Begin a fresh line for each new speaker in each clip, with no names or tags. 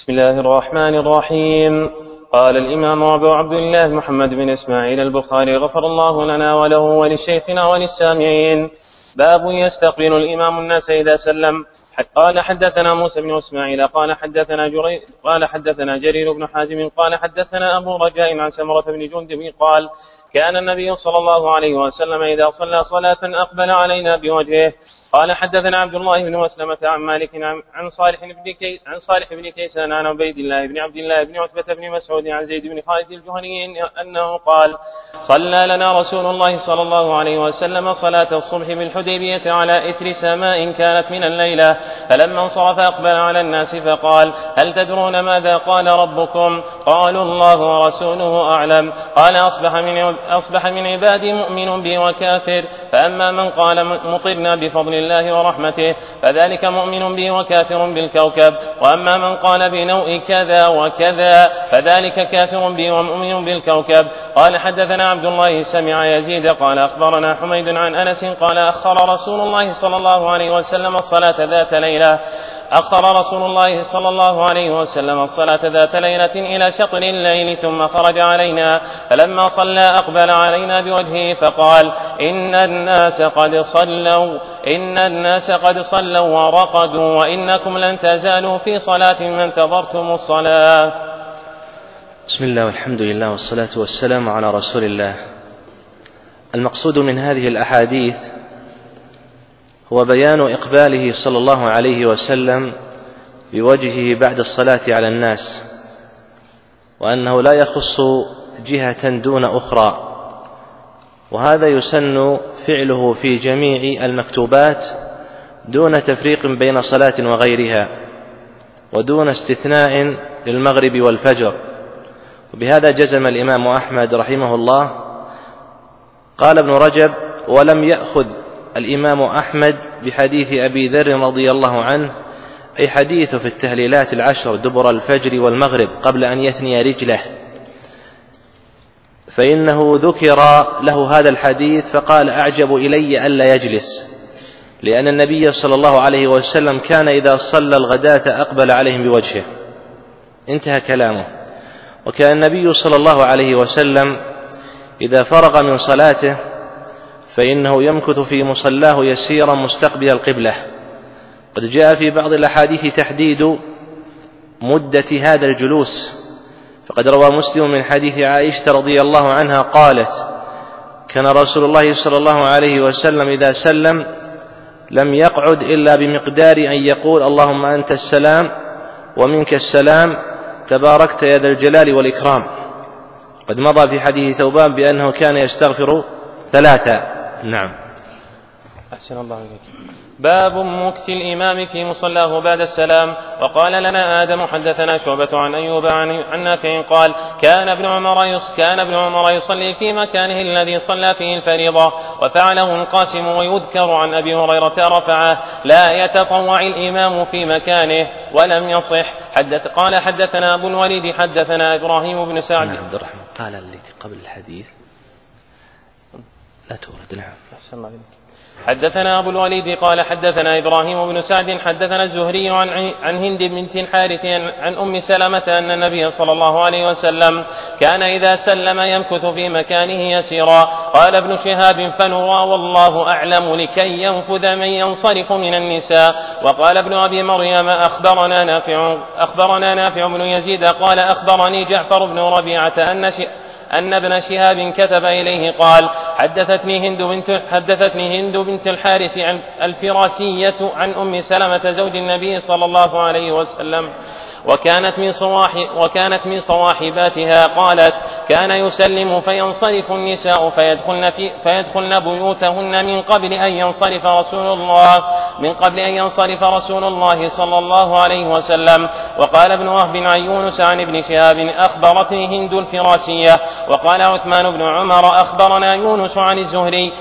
بسم الله الرحمن الرحيم. قال الإمام أبو عبد الله محمد بن إسماعيل البخاري غفر الله لنا وله ولشيخنا وللسامعين. باب يستقبل الإمام الناس إذا سلم. قال حدثنا موسى بن إسماعيل قال حدثنا جرير بن حازم قال حدثنا أبو رجاء عن سمرة بن جندب قال كان النبي صلى الله عليه وسلم إذا صلى صلاة أقبل علينا بوجهه. قال حدثنا عبد الله بن مسلمة عن مالك عن صالح بن كيسان عن عبيد الله بن عبد الله بن عتبة بن مسعود عن زيد بن خالد الجهني أنه قال صلى لنا رسول الله صلى الله عليه وسلم صلاة الصبح بالحديبية على إثر سماء كانت من الليلة، فلما انصرف أقبل على الناس فقال هل تدرون ماذا قال ربكم؟ قالوا الله ورسوله أعلم. قال أصبح من عبادي مؤمن بي وكافر، فأما من قال مطرنا بفضل الله ورحمته فذلك مؤمن بي وكافر بالكوكب، وأما من قال بنوء كذا وكذا فذلك كافر بي ومؤمن بالكوكب. قال حدثنا عبد الله سمع يزيد قال أخبرنا حميد عن أنس قال أخر رسول الله صلى الله عليه وسلم الصلاة ذات ليلة إلى شطر الليل ثم خرج علينا، فلما صلى أقبل علينا بوجهه فقال إن الناس قد صلوا ورقدوا وإنكم لن تزالوا في صلاة ما انتظرتم الصلاة.
بسم الله والحمد لله والصلاة والسلام على رسول الله. المقصود من هذه الأحاديث هو بيان إقباله صلى الله عليه وسلم بوجهه بعد الصلاة على الناس، وأنه لا يخص جهة دون أخرى، وهذا يسن فعله في جميع المكتوبات دون تفريق بين صلاة وغيرها، ودون استثناء للمغرب والفجر. وبهذا جزم الإمام أحمد رحمه الله. قال ابن رجب ولم يأخذ الإمام أحمد بحديث أبي ذر رضي الله عنه، أي حديث في التهليلات العشر دبر الفجر والمغرب قبل أن يثني رجله، فإنه ذكر له هذا الحديث فقال أعجب إلي ألا يجلس، لأن النبي صلى الله عليه وسلم كان إذا صلى الغداة أقبل عليهم بوجهه. انتهى كلامه. وكان النبي صلى الله عليه وسلم إذا فرغ من صلاته فإنه يمكث في مصلاه يسيرا مستقبل القبلة. قد جاء في بعض الأحاديث تحديد مدة هذا الجلوس، فقد روى مسلم من حديث عائشة رضي الله عنها قالت كان رسول الله صلى الله عليه وسلم إذا سلم لم يقعد إلا بمقدار أن يقول اللهم أنت السلام ومنك السلام تباركت يا ذا الجلال والإكرام. قد مضى في حديث ثوبان بأنه كان يستغفر 3. نعم.
أحسن الله إليك. باب مكث الإمام في مصلاه بعد السلام. وقال لنا آدم حدثنا شعبة عن أيوب عن نافع قال كان ابن عمر يصلي في مكانه الذي صلى فيه الفريضة، وفعله القاسم. ويذكر عن أبي هريرة رفعه لا يتطوع الإمام في مكانه ولم يصح. قال حدثنا أبو الوليد حدثنا إبراهيم بن سعد.
عبد الرحمن قال التي قبل الحديث لا تورد. نعم.
أحسن الله إليك. حدثنا أبو الوليد قال حدثنا إبراهيم بن سعد حدثنا الزهري عن هند بنت الحارث عن أم سلمة أن النبي صلى الله عليه وسلم كان إذا سلم يمكث في مكانه يسيرا. قال ابن شهاب فنرى والله أعلم لكي ينفذ من ينصرف من النساء. وقال ابن أبي مريم أخبرنا نافع بن يزيد قال أخبرني جعفر بن ربيعة أن ابن شهاب كتب إليه قال حدثتني هند بنت الحارث الفراسية عن أم سلمة زوج النبي صلى الله عليه وسلم، وكانت من صواحباتها قالت كان يسلم فينصرف النساء فيدخلن بيوتهن من قبل أن ينصرف رسول الله صلى الله عليه وسلم. وقال ابن وهب عن يونس عن ابن شهاب أخبرتني هند الفراسية. وقال عثمان بن عمر أخبرنا يونس عن الزهري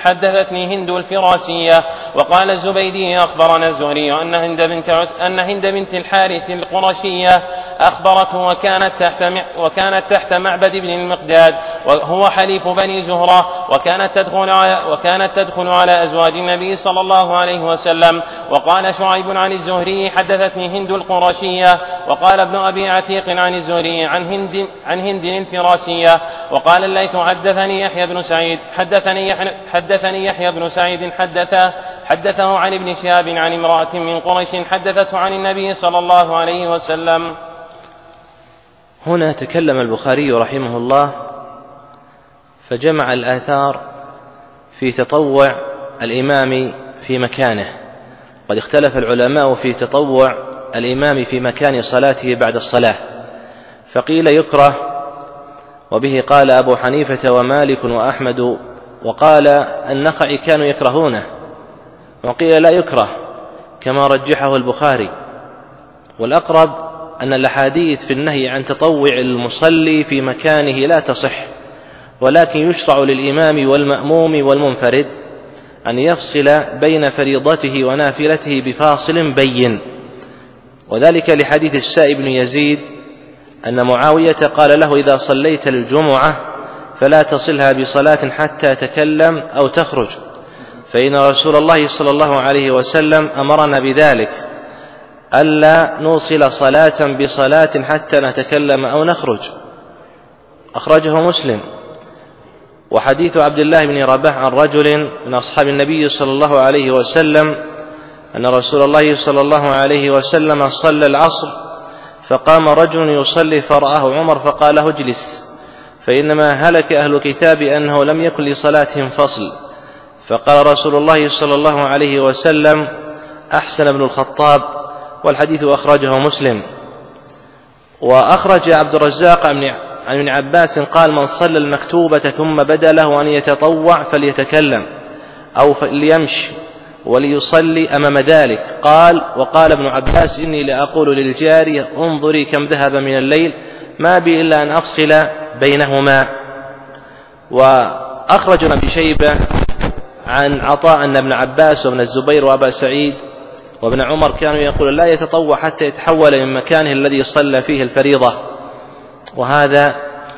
حدثتني هند الفراسية. وقال الزبيدي أخبرنا الزهري أن هند بنت الحارث القرشية أخبرته وكانت تحت معبد بن المقداد وهو حليف بني زهرة، وكانت تدخل على أزواج النبي صلى الله عليه وسلم. وقال شعيب عن الزهري حدثتني هند القرشية، وقال ابن أبي عتيق عن الزهري عن هند الفراسية. وقال الليث حدثني يحيى بن سعيد حدثه عن ابن شهاب عن امرأة من قريش حدثته عن النبي صلى الله عليه وسلم.
هنا تكلم البخاري رحمه الله فجمع الآثار في تطوع الإمام في مكانه. قد اختلف العلماء في تطوع الإمام في مكان صلاته بعد الصلاة، فقيل يكره، وبه قال أبو حنيفة ومالك وأحمد، وقال النخعي كانوا يكرهونه، وقيل لا يكره كما رجحه البخاري. والأقرب أن الأحاديث في النهي عن تطوع المصلي في مكانه لا تصح، ولكن يشرع للإمام والمأموم والمنفرد أن يفصل بين فريضته ونافلته بفاصل بين، وذلك لحديث السائب بن يزيد أن معاوية قال له إذا صليت الجمعة فلا تصلها بصلاة حتى تكلم أو تخرج، فإن رسول الله صلى الله عليه وسلم أمرنا بذلك ألا نوصل صلاة بصلاة حتى نتكلم أو نخرج. أخرجه مسلم. وحديث عبد الله بن رباح عن رجل من أصحاب النبي صلى الله عليه وسلم أن رسول الله صلى الله عليه وسلم صلى العصر فقام رجل يصلي فرآه عمر فقال له اجلس، فإنما هلك أهل الكتاب أنه لم يكن لصلاتهم فصل. فقال رسول الله صلى الله عليه وسلم أحسن ابن الخطاب. والحديث أخرجه مسلم. وأخرج عبد الرزاق عن ابن عباس قال من صلى المكتوبة ثم بدا له أن يتطوع فليتكلم أو فليمشي وليصلي أمام ذلك. وقال ابن عباس إني لأقول للجارية انظري كم ذهب من الليل ما بي إلا أن أفصل بينهما. وأخرج ابن شيبة عن عطاء أن ابن عباس وابن الزبير وأبا سعيد وابن عمر كانوا يقول لا يتطوع حتى يتحول من مكانه الذي صلى فيه الفريضة، وهذا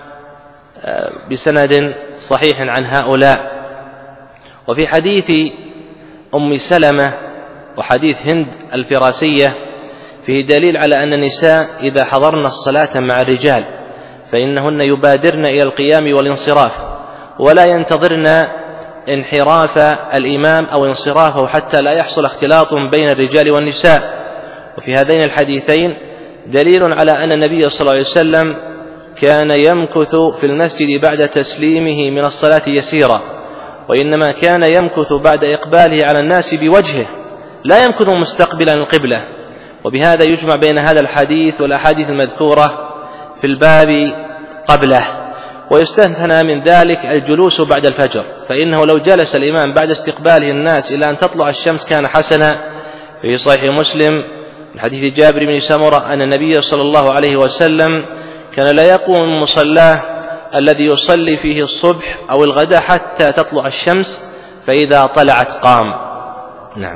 بسند صحيح عن هؤلاء. وفي حديث أم سلمة وحديث هند الفراسية فيه دليل على أن النساء إذا حضرن الصلاة مع الرجال فإنهن يبادرن إلى القيام والانصراف ولا ينتظرن انحراف الإمام أو انصرافه حتى لا يحصل اختلاط بين الرجال والنساء. وفي هذين الحديثين دليل على أن النبي صلى الله عليه وسلم كان يمكث في المسجد بعد تسليمه من الصلاة يسيرا، وإنما كان يمكث بعد إقباله على الناس بوجهه لا يمكث مستقبلا القبلة. وبهذا يجمع بين هذا الحديث والأحاديث المذكورة في الباب قبله. ويستثنى من ذلك الجلوس بعد الفجر، فإنه لو جلس الإمام بعد استقباله الناس إلى أن تطلع الشمس كان حسنا. في صحيح مسلم من حديث جابر بن سمرة أن النبي صلى الله عليه وسلم كان لا يقوم من مصلاه الذي يصلي فيه الصبح أو الغداء حتى تطلع الشمس، فإذا طلعت قام. نعم.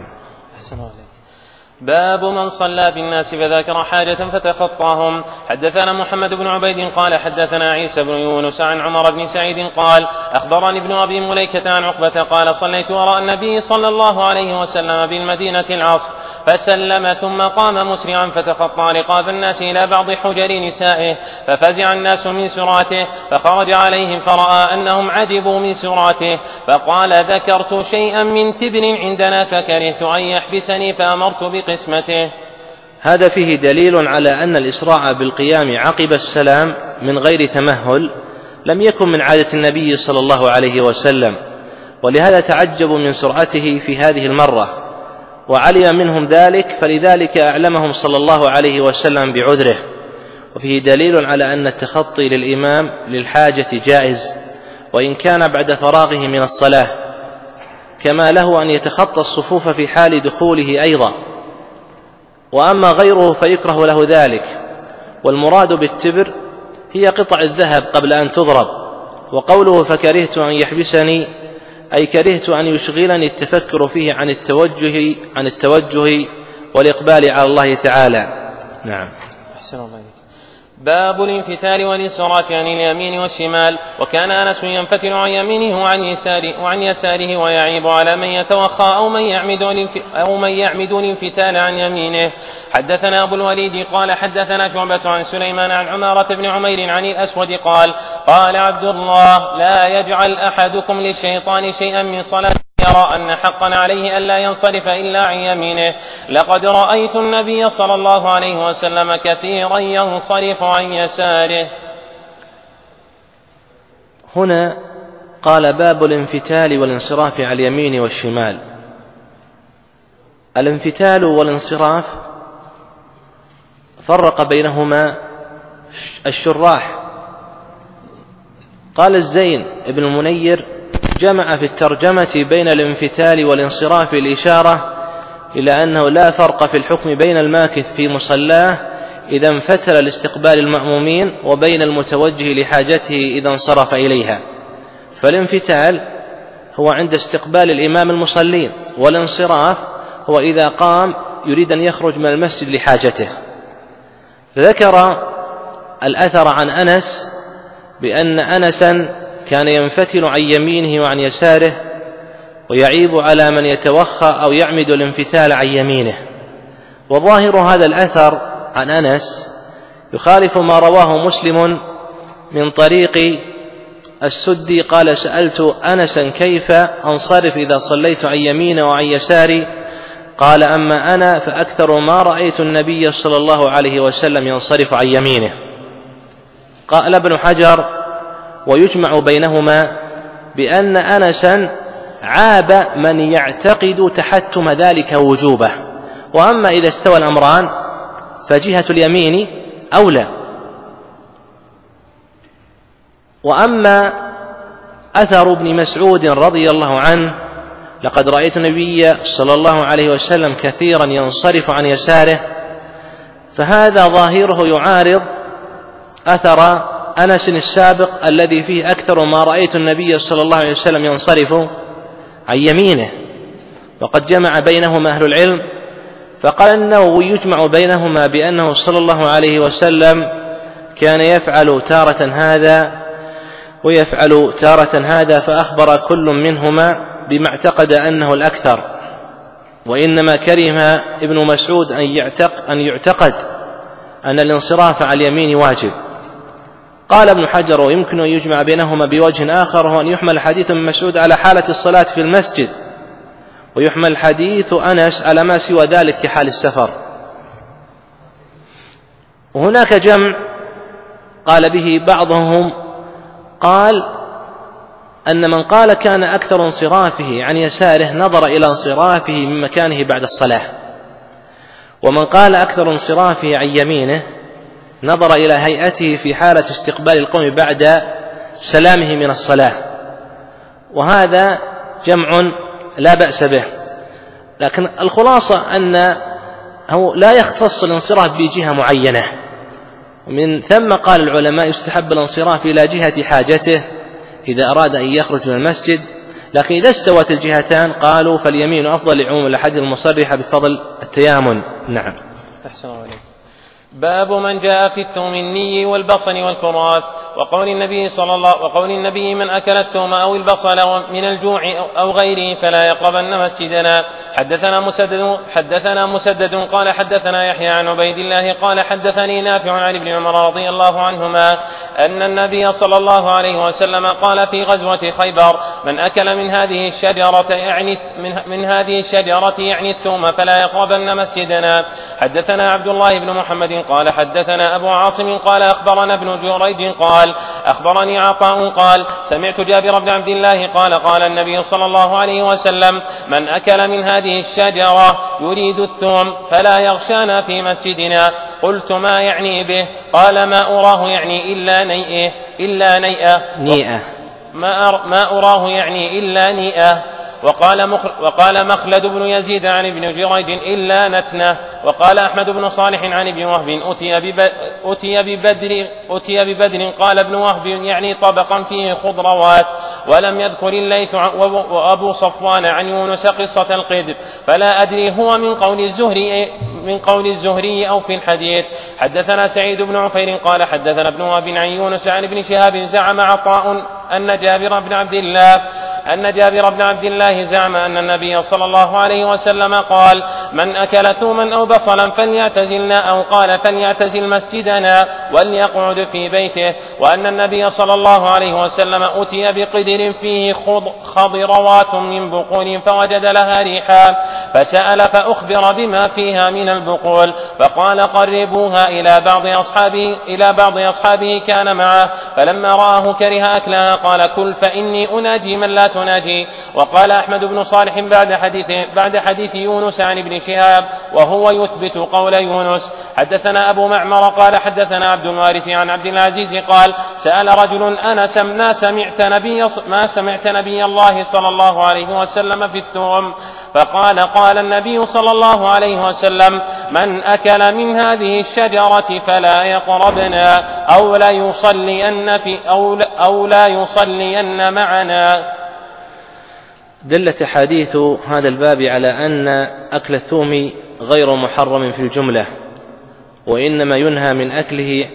باب من صلى بالناس فذاكر حاجة فتخطاهم. حدثنا محمد بن عبيد قال حدثنا عيسى بن يونس عن عمر بن سعيد قال أخبرني ابن أبي مليكة عن عقبة قال صليت وراء النبي صلى الله عليه وسلم بالمدينة العصر فسلم ثم قام مسرعا فتخطى رقاب الناس إلى بعض حجر نسائه ففزع الناس من سراته فخرج عليهم فرأى أنهم عجبوا من سراته فقال ذكرت شيئا من تبر عندنا فكرهت أن يحبسني فأمرت بقسمته.
هذا فيه دليل على أن الإسراع بالقيام عقب السلام من غير تمهل لم يكن من عادة النبي صلى الله عليه وسلم، ولهذا تعجبوا من سرعته في هذه المرة وعلم منهم ذلك، فلذلك أعلمهم صلى الله عليه وسلم بعذره. وفيه دليل على أن التخطي للإمام للحاجة جائز وإن كان بعد فراغه من الصلاة، كما له أن يتخطى الصفوف في حال دخوله أيضا. وأما غيره فيكره له ذلك. والمراد بالتبر هي قطع الذهب قبل أن تضرب. وقوله فكرهت أن يحبسني أي كرهت أن يشغلني التفكر فيه عن التوجه والإقبال على الله تعالى. نعم.
أحسن الله إليك. باب الانفتال والانصراف عن اليمين والشمال. وكان أنس ينفتل عن يمينه وعن يساره ويعيب على من يتوخى أو من يعمد الانفتال عن يمينه. حدثنا أبو الوليد قال حدثنا شعبة عن سليمان عن عمارة بن عمير عن الأسود قال عبد الله: لا يجعل أحدكم للشيطان شيئا من صلاة يرى أن حقا عليه ألا ينصرف إلا عن يمينه. لقد رأيت النبي صلى الله عليه وسلم كثيرا ينصرف عن يساره.
هنا قال: باب الانفتال والانصراف على اليمين والشمال. الانفتال والانصراف فرق بينهما الشراح. قال الزين ابن المنير: جمع في الترجمة بين الانفتال والانصراف الإشارة إلى أنه لا فرق في الحكم بين الماكث في مصلاه إذا انفتل لاستقبال المأمومين وبين المتوجه لحاجته إذا انصرف إليها. فالانفتال هو عند استقبال الإمام المصلين، والانصراف هو إذا قام يريد أن يخرج من المسجد لحاجته. ذكر الأثر عن أنس بأن أنسا كان ينفتل عن يمينه وعن يساره ويعيب على من يتوخى أو يعمد الانفتال عن يمينه. وظاهر هذا الأثر عن أنس يخالف ما رواه مسلم من طريق السدي قال: سألت أنسا كيف أنصرف إذا صليت عن يميني وعن يساري؟ قال: أما أنا فأكثر ما رأيت النبي صلى الله عليه وسلم ينصرف عن يمينه. قال ابن حجر: ويجمع بينهما بأن أنسا عاب من يعتقد تحتم ذلك وجوبه. وأما إذا استوى الأمران فجهة اليمين أولى. وأما أثر ابن مسعود رضي الله عنه: لقد رأيت النبي صلى الله عليه وسلم كثيرا ينصرف عن يساره، فهذا ظاهره يعارض أثر أنس السابق الذي فيه أكثر ما رأيت النبي صلى الله عليه وسلم ينصرف عن يمينه. وقد جمع بينهما أهل العلم، فقال النووي: يجمع بينهما بأنه صلى الله عليه وسلم كان يفعل تارة هذا ويفعل تارة هذا، فأخبر كل منهما بما اعتقد أنه الأكثر. وإنما كره ابن مسعود أن يعتقد أن الانصراف على اليمين واجب. قال ابن حجر: ويمكن أن يجمع بينهما بوجه آخر، هو أن يحمل حديث ابن مسعود على حالة الصلاة في المسجد، ويحمل حديث أنس على ما سوى ذلك كحال السفر. وهناك جمع قال به بعضهم، قال أن من قال كان أكثر انصرافه عن يساره نظر إلى انصرافه من مكانه بعد الصلاة، ومن قال أكثر انصرافه عن يمينه نظر إلى هيئته في حالة استقبال القوم بعد سلامه من الصلاة. وهذا جمع لا بأس به، لكن الخلاصة أنه لا يختص الانصراف بجهة معينة. ومن ثم قال العلماء: يستحب الانصراف إلى جهة حاجته إذا أراد أن يخرج من المسجد، لكن إذا استوت الجهتان قالوا فاليمين أفضل لعموم الأحاديث المصرحة بفضل التيامن. نعم.
أحسن الله عليك. باب من جاء في الثومني والبصل والكراث. وقول النبي: من أكل الثوم أو البصل من الجوع أو غيره فلا يقربن مسجدنا. حدثنا مسدد قال حدثنا يحيى عن عبيد الله قال حدثني نافع عن ابن عمر رضي الله عنهما أن النبي صلى الله عليه وسلم قال في غزوة خيبر: من أكل من هذه الشجرة يعني الثوم فلا يقربن مسجدنا. حدثنا عبد الله بن محمد قال حدثنا أبو عاصم قال أخبرنا ابن جريج قال أخبرني عطاء قال سمعت جابر بن عبد الله قال النبي صلى الله عليه وسلم: من أكل من هذه الشجرة يريد الثوم فلا يغشانا في مسجدنا. قلت: ما يعني به؟ قال: ما أراه يعني إلا نيئة ما أراه يعني إلا نيئة. وقال مخلد بن يزيد عن ابن جريج: إلا نتنة. وقال أحمد بن صالح عن ابن وهب: أتي ببدر قال ابن وهب يعني طبقا فيه خضروات. ولم يذكر الليث وأبو صفوان عن يونس قصة القدر، فلا أدري هو من قول الزهري أو في الحديث. حدثنا سعيد بن عفير قال حدثنا ابن وهب عن يونس عن ابن شهاب زعم عطاء أن جابر بن عبد الله زعم أن النبي صلى الله عليه وسلم قال: من أكل ثوما أو بصلا فليعتزلنا، أو قال: فليعتزل مسجدنا وليقعد في بيته. وأن النبي صلى الله عليه وسلم أتي بقدر فيه خضروات من بقول فوجد لها ريحا، فسأل فأخبر بما فيها من البقول، فقال: قربوها إلى بعض أصحابه كان معه، فلما رآه كره أكلها قال: كل فإني أناجي من لا تناجي. وقال أحمد بن صالح بعد حديث يونس عن ابن شهاب وهو يثبت قول يونس. حدثنا أبو معمر قال حدثنا عبد الوارث عن عبد العزيز قال: سأل رجل أنس ما سمعت نبي الله صلى الله عليه وسلم في الثوم، فقال: قال النبي صلى الله عليه وسلم: من أكل من هذه الشجرة فلا يقربنا أو لا يصلين معنا.
دلت حديث هذا الباب على أن أكل الثوم غير محرم في الجملة، وإنما ينهى من أكله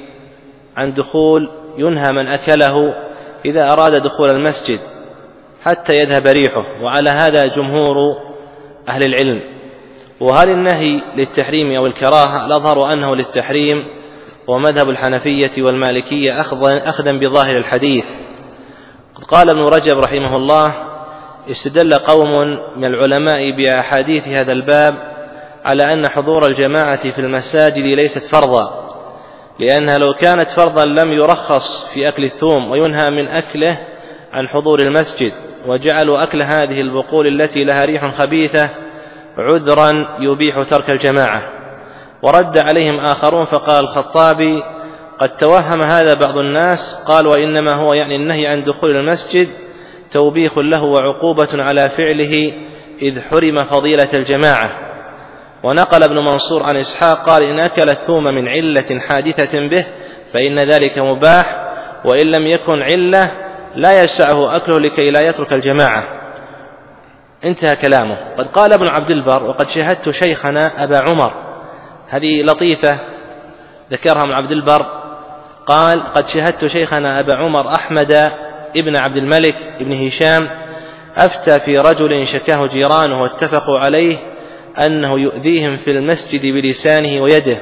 ينهى من أكله إذا أراد دخول المسجد حتى يذهب ريحه، وعلى هذا جمهور أهل العلم. وهل النهي للتحريم أو الكراهة؟ الأظهر أنه للتحريم، ومذهب الحنفية والمالكية أخذا بظاهر الحديث. قال ابن رجب رحمه الله: استدل قوم من العلماء بأحاديث هذا الباب على أن حضور الجماعة في المساجد ليست فرضا، لأنها لو كانت فرضا لم يرخص في أكل الثوم وينهى من أكله عن حضور المسجد، وجعلوا أكل هذه البقول التي لها ريح خبيثة عذرا يبيح ترك الجماعة. ورد عليهم آخرون فقال الخطابي: قد توهم هذا بعض الناس، قال: وإنما هو يعني النهي عن دخول المسجد توبيخ له وعقوبة على فعله إذ حرم فضيلة الجماعة. ونقل ابن منصور عن إسحاق قال: إن أكل الثوم من علة حادثة به فإن ذلك مباح، وإن لم يكن علة لا يسعه أكله لكي لا يترك الجماعة. انتهى كلامه. قد قال ابن عبد البر: وقد شاهدت شيخنا أبا عمر. هذه لطيفة ذكرها ابن عبد البر، قال: قد شاهدت شيخنا أبا عمر أحمد ابن عبد الملك ابن هشام أفتى في رجل شكاه جيرانه واتفقوا عليه أنه يؤذيهم في المسجد بلسانه ويده،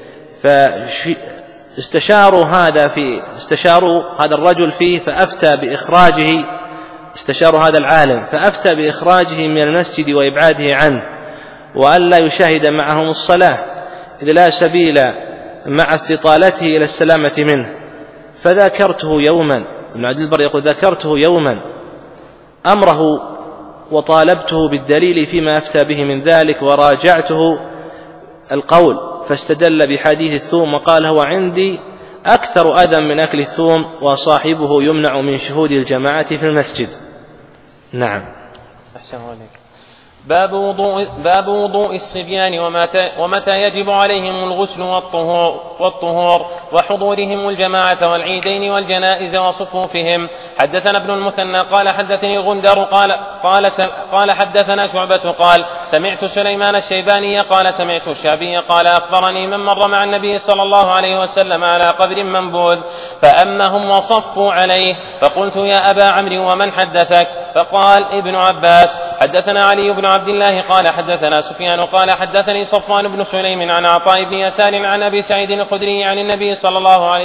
فاستشاروا هذا الرجل فيه فأفتى بإخراجه، استشاروا هذا العالم فأفتى بإخراجه من المسجد وإبعاده عنه، وأن لا يشاهد معهم الصلاة، إذ لا سبيل مع استطالته إلى السلامة منه. فذكرته يوما، ابن عبد البر يقول: ذكرته يوما أمره وطالبته بالدليل فيما أفتى به من ذلك، وراجعته القول فاستدل بحديث الثوم وقال: هو عندي أكثر أذى من أكل الثوم، وصاحبه يمنع من شهود الجماعة في المسجد. نعم.
أحسن عليك. باب وضوء الصبيان ومتى يجب عليهم الغسل والطهور وحضورهم الجماعة والعيدين والجنائز وصفوفهم. حدثنا ابن المثنى قال حدثني غندر قال حدثنا شعبة قال: سمعت سليمان الشيباني قال: سمعت الشعبي قال: أخبرني من مر مع النبي صلى الله عليه وسلم على قبر منبوذ فأمهم وصفوا عليه، فقلت: يا أبا عمرو ومن حدثك؟ فقال: ابن عباس. حدثنا علي بن عبد الله قال حدثنا سفيان قال حدثني صفوان بن سليم عن عطاء بن يسار عن أبي سعيد الخدري عن النبي صلى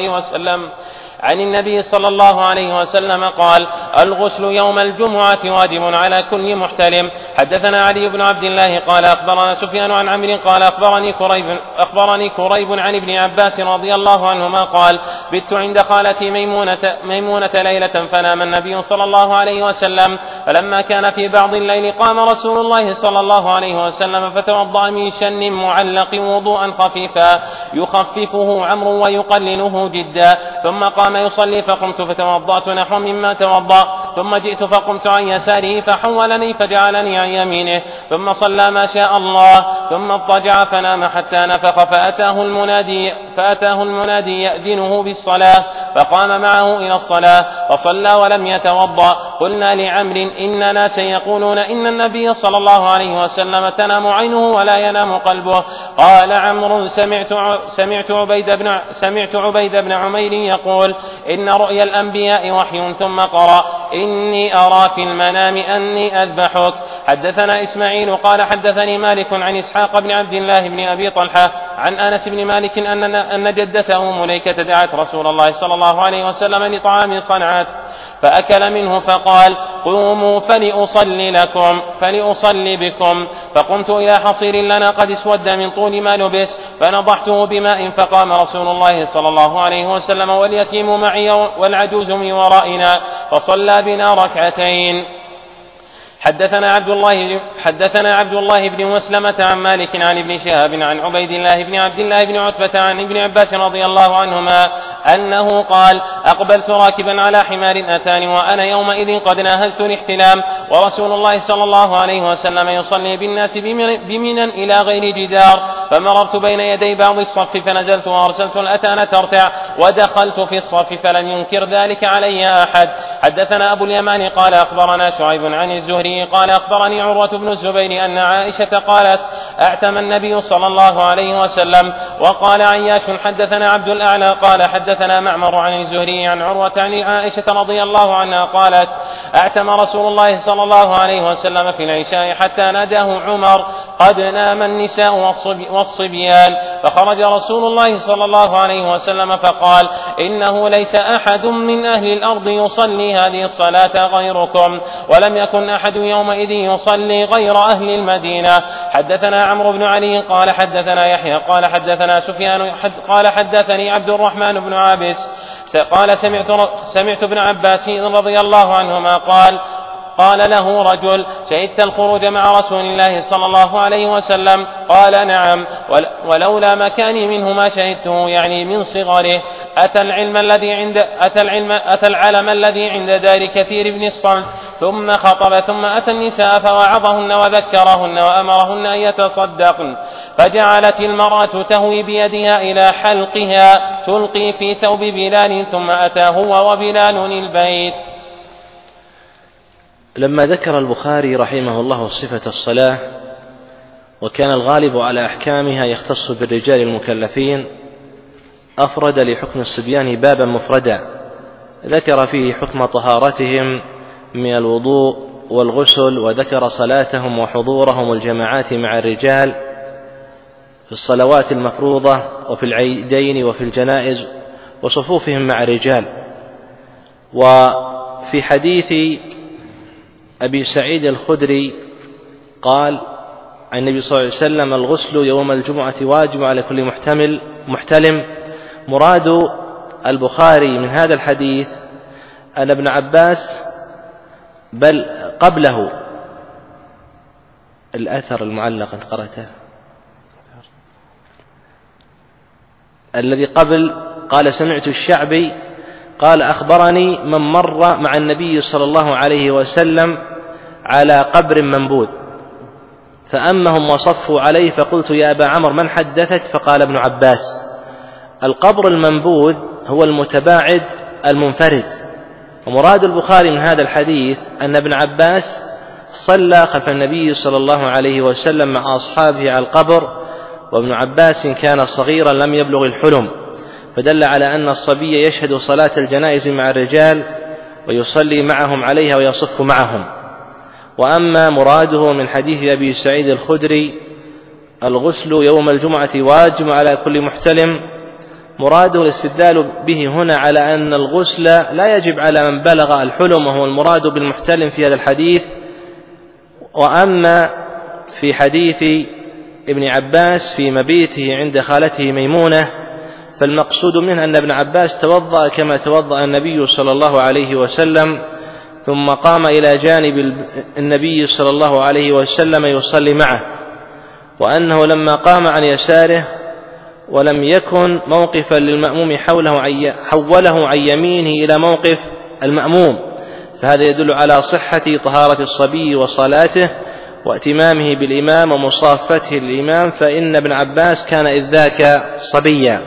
الله عليه وسلم قال: الغسل يوم الجمعة واجب على كل محتلم. حدثنا علي بن عبد الله قال أخبرنا سفيان عن عمرو قال أخبرني كريب عن ابن عباس رضي الله عنهما قال: بت عند خالتي ميمونة ليلة فنام النبي صلى الله عليه وسلم، فلما كان في بعض الليل قام رسول الله صلى الله عليه وسلم فتوضأ من شن معلق وضوءا خفيفا يخففه عمرو ويقلله جدا، ثم قام يصلي، فقمت فتوضأت نحو مما توضأ، ثم جئت فقمت عن يساره فحولني فجعلني عن يمينه ثم صلى ما شاء الله ثم اضطجع فنام حتى نفخ فأتاه المنادي يأذنه بالصلاة فقام معه إلى الصلاة فصلى ولم يتوضأ. قلنا لعمرو إن ناسا يقولون إن النبي صلى الله عليه وسلم تنام عينه ولا ينام قلبه. قال عمرو سمعت عبيد بن عمير يقول إن رؤيا الأنبياء وحي ثم قرأ إني أرى في المنام أني أذبحك. حدثنا إسماعيل قال حدثني مالك عن إسحاق بن عبد الله بن أبي طلحة عن أنس بن مالك أن جدته مليكة دعت رسول الله صلى الله عليه وسلم لطعام صنعت فأكل منه فقال قوموا فلأصلي بكم. فقمت إلى حصير لنا قد اسود من طول ما لبس فنضحته بماء فقام رسول الله صلى الله عليه وسلم واليتيم معي والعجوز من ورائنا فصلى بنا ركعتين. حدثنا عبد الله بن مسلمة عن مالك عن ابن شهاب عن عبيد الله بن عبد الله بن عتبة عن ابن عباس رضي الله عنهما أنه قال أقبلت راكبا على حمار أتاني وأنا يومئذ قد ناهزت الاحتلام ورسول الله صلى الله عليه وسلم يصلي بالناس بمنى إلى غير جدار فمررت بين يدي بعض الصف فنزلت وأرسلت الأتان ترتع ودخلت في الصف فلم ينكر ذلك علي أحد. حدثنا أبو اليمان قال أخبرنا شعيب عن الزهري قال أخبرني عروة بن الزبير أن عائشة قالت أعتم النبي صلى الله عليه وسلم. وقال عياش حدثنا عبد الأعلى قال حدثنا معمر عن الزهري عن عروة عن عائشة رضي الله عنها قالت أعتم رسول الله صلى الله عليه وسلم في العشاء حتى ناداه عمر قد نام النساء والصبيان فخرج رسول الله صلى الله عليه وسلم فقال إنه ليس أحد من أهل الأرض يصلي هذه الصلاة غيركم ولم يكن أحد يومئذ يصلي غير أهل المدينة. حدثنا عمرو بن علي قال حدثنا يحيى قال حدثنا سفيان قال حدثني عبد الرحمن بن عابس قال سمعت ابن عباس رضي الله عنهما قال له رجل شهدت الخروج مع رسول الله صلى الله عليه وسلم؟ قال نعم ولولا مكاني منه ما شهدته يعني من صغره. أتى العلم الذي عند دار كثير بن الصلت ثم خطب ثم أتى النساء فوعظهن وذكرهن وأمرهن أن يتصدقن فجعلت المرأة تهوي بيدها إلى حلقها تلقي في ثوب بلال ثم أتى هو وبلال البيت.
لما ذكر البخاري رحمه الله صفة الصلاة وكان الغالب على أحكامها يختص بالرجال المكلفين أفرد لحكم الصبيان بابا مفردا ذكر فيه حكم طهارتهم من الوضوء والغسل وذكر صلاتهم وحضورهم الجماعات مع الرجال في الصلوات المفروضة وفي العيدين وفي الجنائز وصفوفهم مع الرجال. وفي حديث أبي سعيد الخدري قال عن النبي صلى الله عليه وسلم الغسل يوم الجمعة واجب على كل محتلم. مراد البخاري من هذا الحديث أن ابن عباس بل قبله الأثر المعلق أنت قرأته الذي قبل قال سمعت الشعبي قال أخبرني من مر مع النبي صلى الله عليه وسلم على قبر منبوذ فأمهم وصفوا عليه فقلت يا أبا عمرو من حدثك؟ فقال ابن عباس. القبر المنبوذ هو المتباعد المنفرد. ومراد البخاري من هذا الحديث أن ابن عباس صلى خلف النبي صلى الله عليه وسلم مع أصحابه على القبر وابن عباس كان صغيرا لم يبلغ الحلم فدل على أن الصبي يشهد صلاة الجنائز مع الرجال ويصلي معهم عليها ويصف معهم. وأما مراده من حديث أبي سعيد الخدري الغسل يوم الجمعة واجب على كل محتلم مراده الاستدلال به هنا على أن الغسل لا يجب على من بلغ الحلم وهو المراد بالمحتلم في هذا الحديث. وأما في حديث ابن عباس في مبيته عند خالته ميمونة فالمقصود منه أن ابن عباس توضأ كما توضأ النبي صلى الله عليه وسلم ثم قام إلى جانب النبي صلى الله عليه وسلم يصلي معه وأنه لما قام عن يساره ولم يكن موقفا للمأموم حوله عن يمينه إلى موقف المأموم فهذا يدل على صحة طهارة الصبي وصلاته واتمامه بالإمام ومصافته للإمام، فإن ابن عباس كان إذ ذاك صبيا.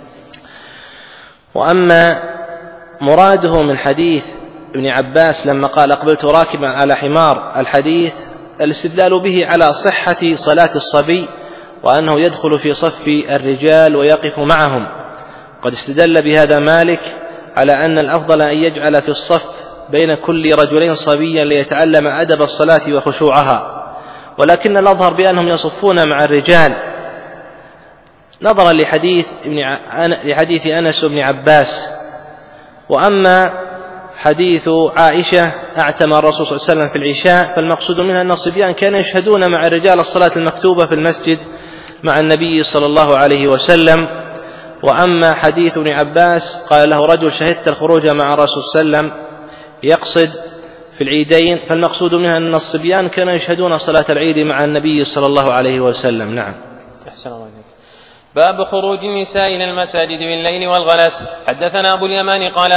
وأما مراده من حديث ابن عباس لما قال أقبلت راكبا على حمار، الحديث الاستدلال به على صحة صلاة الصبي وأنه يدخل في صف الرجال ويقف معهم. قد استدل بهذا مالك على أن الأفضل أن يجعل في الصف بين كل رجلين صبيا ليتعلم أدب الصلاة وخشوعها، ولكن الأظهر بأنهم يصفون مع الرجال نظرا لحديث أنس بن عباس. وأما حديث عائشة أعتم الرسول صلى الله عليه وسلم في العشاء، فالمقصود منها أن الصبيان كانوا يشهدون مع الرجال الصلاة المكتوبة في المسجد مع النبي صلى الله عليه وسلم. وأما حديث ابن عباس قال له رجل شهدت الخروج مع الرسول صلى الله عليه وسلم يقصد في العيدين، فالمقصود منها أن الصبيان كانوا يشهدون صلاة العيد مع النبي صلى الله عليه وسلم. نعم.
أحسن الله عليك. باب خروج النساء إلى المساجد بالليل والغلس. حدثنا أبو اليمان قال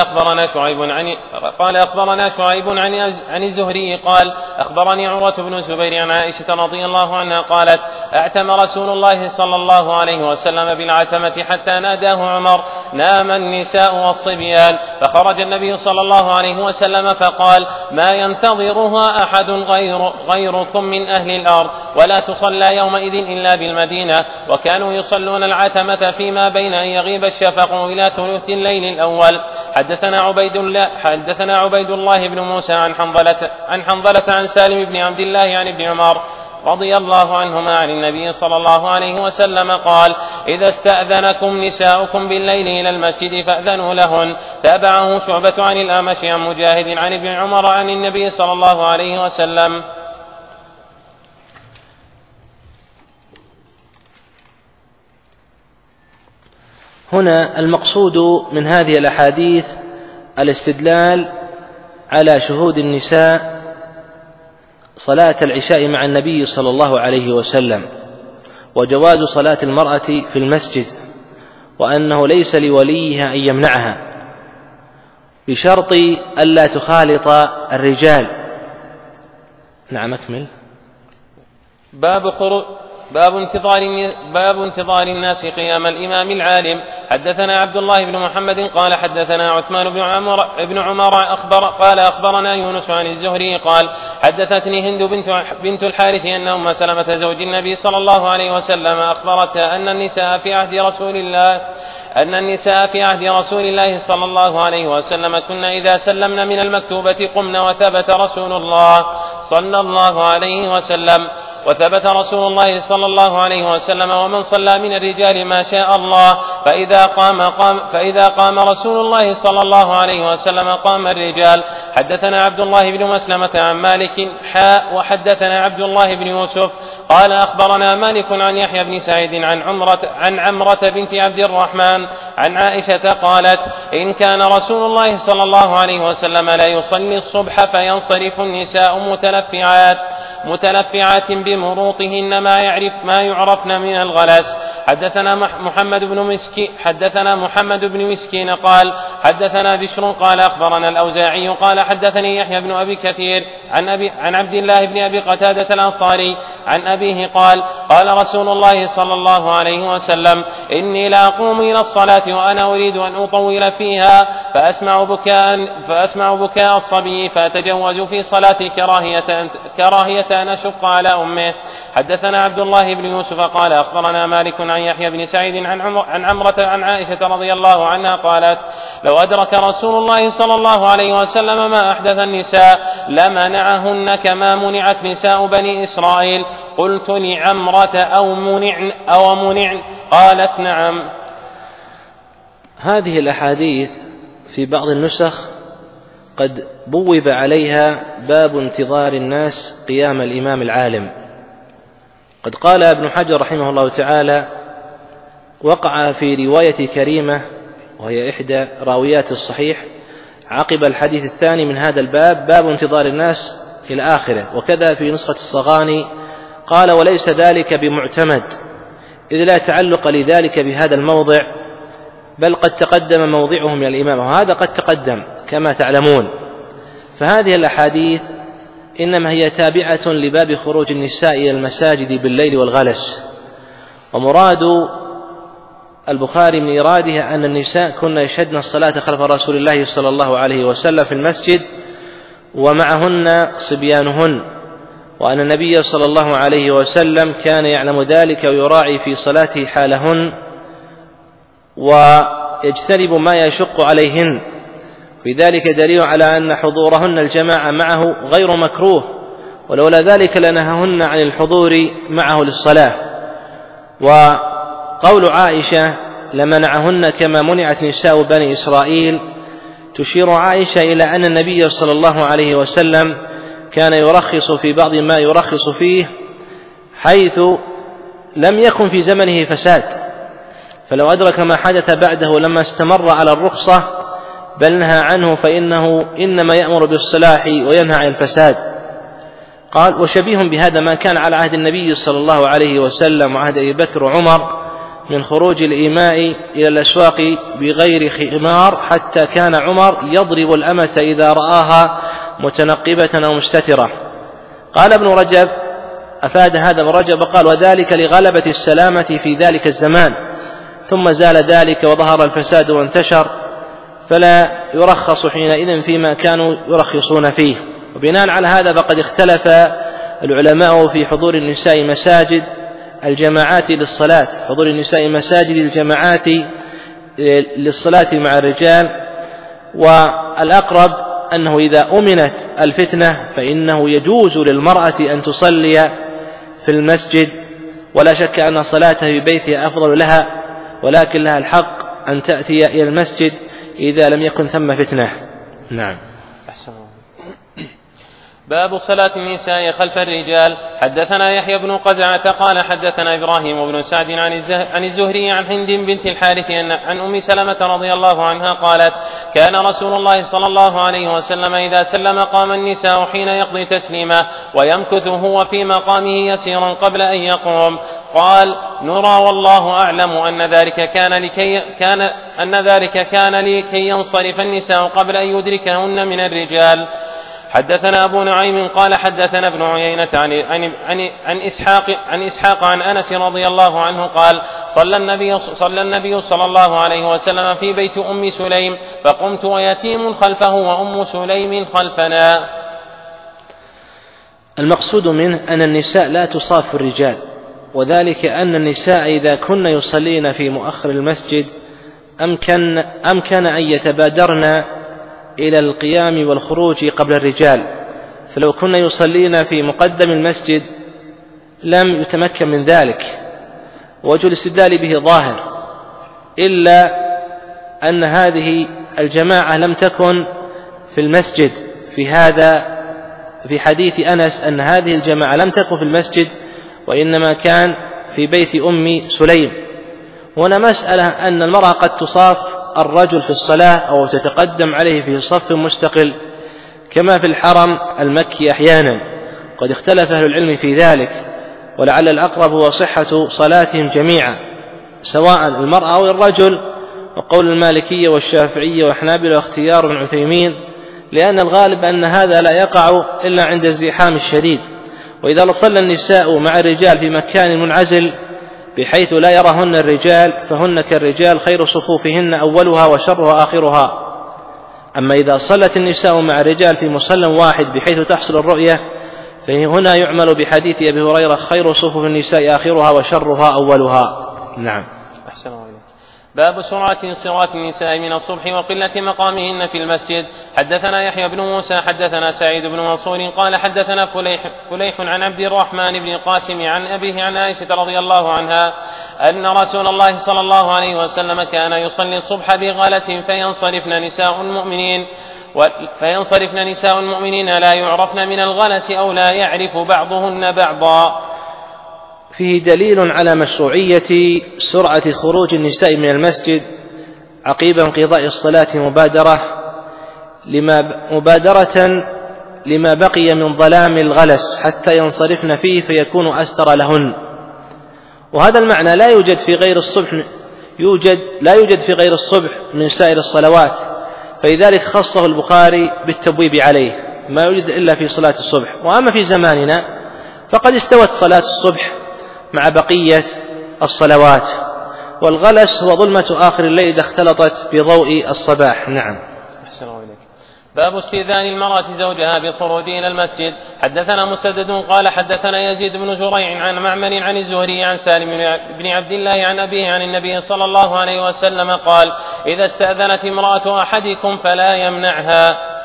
أخبرنا شعيب عن الزهري قال أخبرني عروة بن الزبير عن عائشة رضي الله عنها قالت اعتم رسول الله صلى الله عليه وسلم بالعتمة حتى ناداه عمر نام النساء والصبيان، فخرج النبي صلى الله عليه وسلم فقال ما ينتظرها أحد غيركم من أهل الأرض، ولا تصلى يومئذ إلا بالمدينة، وكانوا يصلون العتمة فيما بين أن يغيب الشفق إلى ثلث الليل الأول. حدثنا عبيد الله بن موسى عن حنظلة عن سالم بن عبد الله عن ابن عمر رضي الله عنهما عن النبي صلى الله عليه وسلم قال إذا استأذنكم نساؤكم بالليل إلى المسجد فأذنوا لهن. تابعه شعبة عن الأعمش عن مجاهد عن ابن عمر عن النبي صلى الله عليه وسلم.
هنا المقصود من هذه الأحاديث الاستدلال على شهود النساء صلاة العشاء مع النبي صلى الله عليه وسلم، وجواز صلاة المرأة في المسجد، وأنه ليس لوليها أن يمنعها بشرط ألا تخالط الرجال. نعم أكمل. باب انتظار الناس قيام الإمام العالم. حدثنا عبد الله بن محمد قال حدثنا عثمان بن عمر قال أخبرنا يونس عن الزهري قال حدثتني هند بنت الحارث أن أم سلمة زوج النبي صلى الله عليه وسلم أخبرتها أن النساء في عهد رسول الله صلى الله عليه وسلم كنا إذا سلمنا من المكتوبة قمنا وثبت رسول الله صلى الله عليه وسلم ومن صلى من الرجال ما شاء الله، فإذا قام رسول الله صلى الله عليه وسلم قام الرجال. حدثنا عبد الله بن مسلمة عن مالك وحدثنا عبد الله بن يوسف قال أخبرنا مالك عن يحيى بن سعيد عن عمرة بنت عبد الرحمن عن عائشة قالت إن كان رسول الله صلى الله عليه وسلم لا يصلي الصبح فينصرف النساء متلفعات بمروطهن ما يعرفن من الغلس. حدثنا محمد بن مسكين قال حدثنا بشر قال أخبرنا الأوزاعي قال حدثني يحيى بن أبي كثير عن عبد الله بن أبي قتادة الأنصاري عن أبيه قال رسول الله صلى الله عليه وسلم إني لا أقوم إلى الصلاة وأنا أريد أن أطول فيها فأسمع بكاء الصبي فأتجوز في صلاتي كراهية أن أشق على أمه. حدثنا عبد الله بن يوسف قال أخبرنا مالك عن يحيى بن سعيد عن عمرة عن عائشة رضي الله عنها قالت لو أدرك رسول الله صلى الله عليه وسلم ما أحدث النساء لمنعهن كما منعت نساء بني إسرائيل. قلت لعمرة أو منعن قالت نعم. هذه الأحاديث في بعض النسخ قد بوب عليها باب انتظار الناس قيام الإمام العالم. قد قال ابن حجر رحمه الله تعالى وقع في رواية كريمة وهي إحدى راويات الصحيح عقب الحديث الثاني من هذا الباب باب انتظار الناس إلى آخره. وكذا في نسخة الصغاني قال وليس ذلك بمعتمد إذ لا تعلق لذلك بهذا الموضع، بل قد تقدم موضعه من الإمام، وهذا قد تقدم كما تعلمون. فهذه الأحاديث إنما هي تابعة لباب خروج النساء إلى المساجد بالليل والغلس، ومراد البخاري من إيرادها أن النساء كن يشهدن الصلاة خلف رسول الله صلى الله عليه وسلم في المسجد ومعهن صبيانهن، وأن النبي صلى الله عليه وسلم كان يعلم ذلك ويراعي في صلاته حالهن ويجتنب ما يشق عليهن. في ذلك دليل على أن حضورهن الجماعة معه غير مكروه، ولولا ذلك لنههن عن الحضور معه للصلاة. وقول عائشة لمنعهن كما منعت نساء بني إسرائيل تشير عائشة إلى أن النبي صلى الله عليه وسلم كان يرخص في بعض ما يرخص فيه، حيث لم يكن في زمنه فساد، فلو أدرك ما حدث بعده لما استمر على الرخصة بل نهى عنه، فإنه إنما يأمر بالصلاح وينهى عن الفساد. قال: وشبيه بهذا ما كان على عهد النبي صلى الله عليه وسلم وعهد أبي بكر وعمر من خروج الإماء إلى الأسواق بغير خمار، حتى كان عمر يضرب الأمة إذا رآها متنقبة أو مستترة. قال ابن رجب: أفاد هذا ابن رجب قال: وذلك لغلبة السلامة في ذلك الزمان، ثم زال ذلك وظهر الفساد وانتشر، فلا يرخص حينئذ فيما كانوا يرخصون فيه. وبناء على هذا فقد اختلف العلماء في حضور النساء مساجد الجماعات للصلاة، حضور النساء مساجد الجماعات للصلاة مع الرجال، والأقرب أنه إذا أمنت الفتنة فإنه يجوز للمرأة أن تصلي في المسجد، ولا شك أن صلاتها في بيتها أفضل لها، ولكن لها الحق أن تأتي إلى المسجد إذا لم يكن ثم فتنة. نعم.
باب صلاة النساء خلف الرجال. حدثنا يحيى بن قزعة قال حدثنا إبراهيم بن سعد عن الزهري عن هند بنت الحارث عن أم سلمة رضي الله عنها قالت: كان رسول الله صلى الله عليه وسلم إذا سلم قام النساء حين يقضي تسليمه ويمكث هو في مقامه يسيرا قبل أن يقوم. قال: نرى والله أعلم أن ذلك كان لكي ينصرف النساء قبل أن يدركهن من الرجال. حدثنا أبو نعيم قال حدثنا ابن عيينة عن إسحاق عن أنس رضي الله عنه قال: صلى النبي صلى الله عليه وسلم في بيت أم سليم، فقمت ويتيم خلفه وأم سليم خلفنا.
المقصود منه أن النساء لا تصاف الرجال، وذلك أن النساء إذا كن يصلين في مؤخر المسجد أمكن أن يتبادرن إلى القيام والخروج قبل الرجال، فلو كنا يصلين في مقدم المسجد لم يتمكن من ذلك، وجه الاستدلال به ظاهر، إلا أن هذه الجماعة لم تكن في المسجد في حديث أنس أن هذه الجماعة لم تكن في المسجد وإنما كان في بيت أم سليم. هنا مسألة أن المرأة قد تصاف الرجل في الصلاة أو تتقدم عليه في صف مستقل كما في الحرم المكي أحيانا، قد اختلف أهل العلم في ذلك، ولعل الأقرب هو صحة صلاتهم جميعا سواء المرأة أو الرجل، وقول المالكية والشافعية والحنابلة واختيار ابن عثيمين، لأن الغالب أن هذا لا يقع إلا عند الزحام الشديد. وإذا صلى النساء مع الرجال في مكان منعزل بحيث لا يرهن الرجال فهن كالرجال، خير صفوفهن أولها وشرها آخرها. أما إذا صلت النساء مع الرجال في مصلى واحد بحيث تحصل الرؤية فهنا يعمل بحديث أبي هريرة: خير صفوف النساء آخرها وشرها أولها. نعم.
أحسن الله. باب سرعة انصراف النساء من الصبح وقلة مقامهن في المسجد. حدثنا يحيى بن موسى حدثنا سعيد بن منصور قال حدثنا فليح عن عبد الرحمن بن القاسم عن أبيه عن عائشة رضي الله عنها أن رسول الله صلى الله عليه وسلم كان يصلي الصبح بغلس فينصرفن نساء المؤمنين لا يعرفن من الغلس أو لا يعرف بعضهن بعضا.
فيه دليل على مشروعية سرعة خروج النساء من المسجد عقيب انقضاء الصلاة مبادرة لما بقي من ظلام الغلس حتى ينصرفن فيه فيكون أستر لهن. وهذا المعنى لا يوجد في غير الصبح من سائر الصلوات، فلذلك خصه البخاري بالتبويب عليه. ما يوجد إلا في صلاة الصبح. وأما في زماننا فقد استوت صلاة الصبح مع بقية الصلوات، والغلس هو ظلمة آخر الليل إذا اختلطت بضوء الصباح. نعم.
باب استئذان المرأة زوجها بالخروج إلى المسجد. حدثنا مسدد قال حدثنا يزيد بن زريع عن معمر عن الزهري عن سالم بن عبد الله عن أبيه عن النبي صلى الله عليه وسلم قال: إذا استأذنت امرأة أحدكم فلا يمنعها.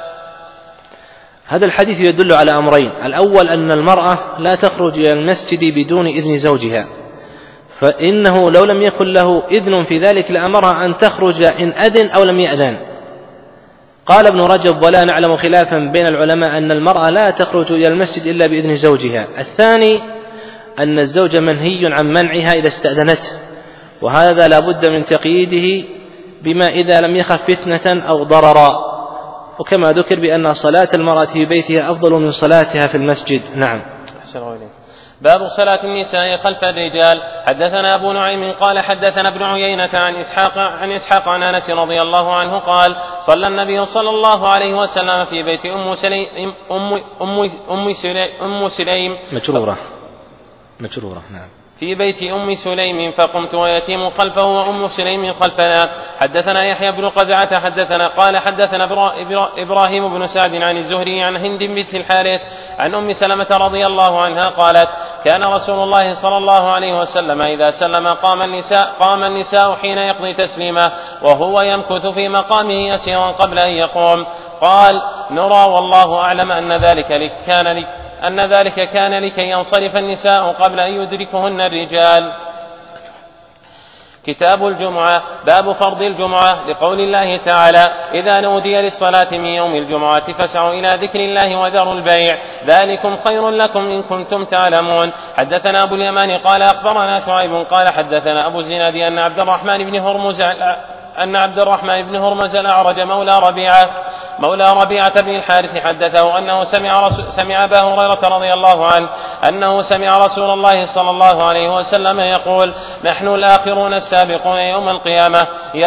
هذا الحديث يدل على أمرين: الأول أن المرأة لا تخرج إلى المسجد بدون إذن زوجها، فإنه لو لم يكن له إذن في ذلك لأمرها أن تخرج إن أذن أو لم يأذن. قال ابن رجب: ولا نعلم خلافا بين العلماء أن المرأة لا تخرج إلى المسجد إلا بإذن زوجها. الثاني أن الزوج منهي عن منعها إذا استأذنته، وهذا لا بد من تقييده بما إذا لم يخف فتنة أو ضررا، وكما ذكر بأن صلاة المرأة في بيتها أفضل من صلاتها في المسجد. نعم.
باب صلاة النساء خلف الرجال. حدثنا أبو نعيم قال حدثنا ابن عيينة عن إسحاق عن أنس رضي الله عنه قال: صلى النبي صلى الله عليه وسلم في بيت أم سليم
مجرورة. نعم.
في بيت أم سليم فقمت ويتيم خلفه وأم سليم خلفنا. حدثنا يحيى بن قزعة حدثنا إبراهيم بن سعد عن الزهري عن هند بنت الحارث عن أم سلمة رضي الله عنها قالت: كان رسول الله صلى الله عليه وسلم إذا سلم قام النساء حين يقضي تسليمه وهو يمكث في مقامه يسيرا قبل أن يقوم. قال: نرى والله أعلم أن ذلك كان لكي ينصرف النساء قبل أن يدركهن الرجال. كتاب الجمعة. باب فرض الجمعة، لقول الله تعالى: إذا نودي للصلاة من يوم الجمعة فاسعوا إلى ذكر الله وذروا البيع ذلكم خير لكم إن كنتم تعلمون. حدثنا أبو اليمان قال أخبرنا شعيب قال حدثنا أبو الزناد أن عبد الرحمن بن هرمز الأعرج مولى ربيعة بن الحارث حدثه أنه سمع أبا هريرة رضي الله عنه أنه سمع رسول الله صلى الله عليه وسلم يقول: نحن الآخرون السابقون يوم القيامة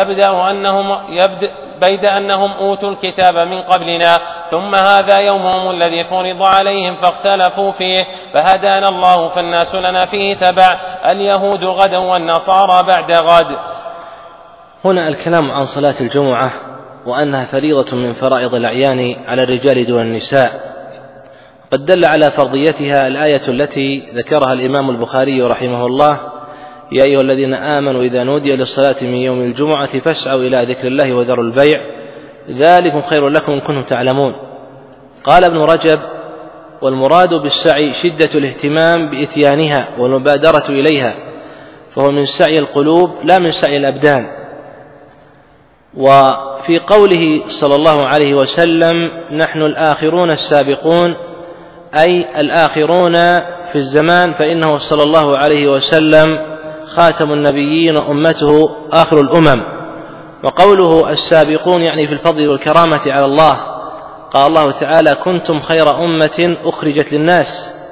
بيد أنهم أوتوا الكتاب من قبلنا، ثم هذا يومهم الذي فرض عليهم فاختلفوا فيه، فهدانا الله فالناس لنا فيه تبع، اليهود غدا والنصارى بعد غد.
هنا الكلام عن صلاة الجمعة وأنها فريضة من فرائض الأعيان على الرجال دون النساء. قد دل على فرضيتها الآية التي ذكرها الإمام البخاري رحمه الله: يا أيها الذين آمنوا إذا نودي للصلاة من يوم الجمعة فاسعوا إلى ذكر الله وذروا البيع ذلكم خير لكم إن كنتم تعلمون. قال ابن رجب: والمراد بالسعي شدة الاهتمام بإتيانها والمبادرة إليها، فهو من سعي القلوب لا من سعي الأبدان. وفي قوله صلى الله عليه وسلم: نحن الآخرون السابقون، أي الآخرون في الزمان، فإنه صلى الله عليه وسلم خاتم النبيين وأمته آخر الأمم. وقوله السابقون يعني في الفضل والكرامة على الله. قال الله تعالى: كنتم خير أمة أخرجت للناس.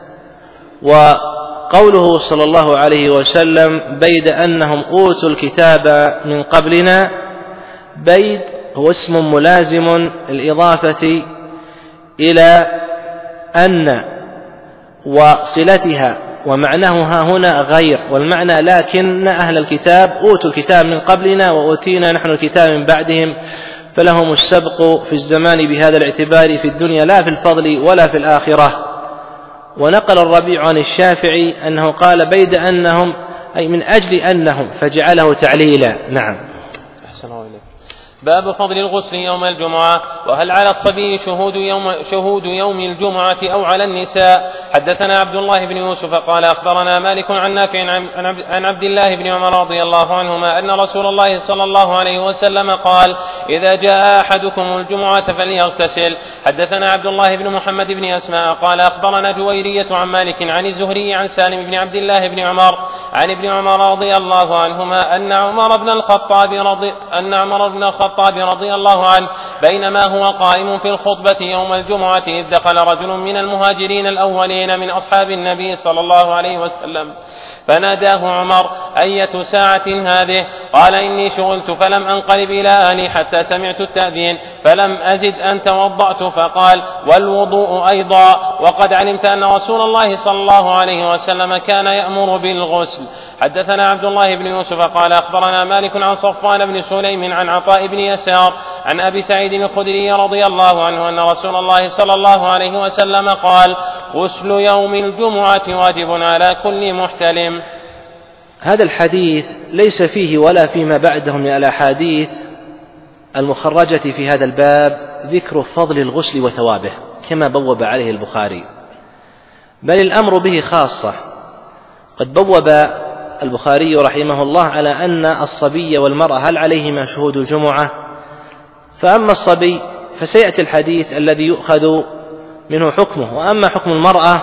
وقوله صلى الله عليه وسلم: بيد أنهم أوتوا الكتاب من قبلنا، بيد هو اسم ملازم الإضافة إلى أن وصلتها، ومعناه ها هنا غير، والمعنى لكن أهل الكتاب أوتوا الكتاب من قبلنا وأوتينا نحن الكتاب من بعدهم، فلهم السبق في الزمان بهذا الاعتبار في الدنيا لا في الفضل ولا في الآخرة. ونقل الربيع عن الشافعي أنه قال: بيد أنهم، أي من أجل أنهم، فجعله تعليلا. نعم.
باب فضل الغسل يوم الجمعة، وهل على الصبي شهود يوم الجمعة أو على النساء. حدثنا عبد الله بن يوسف قال أخبرنا مالك عن نافع عن عبد الله بن عمر رضي الله عنهما أن رسول الله صلى الله عليه وسلم قال: إذا جاء أحدكم الجمعة فليغتسل. حدثنا عبد الله بن محمد بن أسماء قال أخبرنا جويرية عن مالك عن الزهري عن سالم بن عبد الله بن عمر عن ابن عمر رضي الله عنهما أن عمر بن الخطاب رضي الله عنه بينما هو قائم في الخطبة يوم الجمعة إذ دخل رجل من المهاجرين الأولين من أصحاب النبي صلى الله عليه وسلم فناداه عمر: أية ساعة هذه؟ قال: إني شغلت فلم أنقلب إلى أهلي حتى سمعت التأذين فلم أزد أن توضأت. فقال: والوضوء أيضا. وقد علمت أن رسول الله صلى الله عليه وسلم كان يأمر بالغسل. حدثنا عبد الله بن يوسف قال أخبرنا مالك عن صفوان بن سليم عن عطاء بن يسار عن أبي سعيد الخدري رضي الله عنه أن رسول الله صلى الله عليه وسلم قال: غسل يوم الجمعة واجب على كل محتلم.
هذا الحديث ليس فيه ولا فيما بعده من الأحاديث المخرجة في هذا الباب ذكر فضل الغسل وثوابه كما بوب عليه البخاري، بل الأمر به خاصة. قد بوب البخاري رحمه الله على أن الصبي والمرأة هل عليهما شهود الجمعة؟ فأما الصبي فسيأتي الحديث الذي يؤخذ منه حكمه، وأما حكم المرأة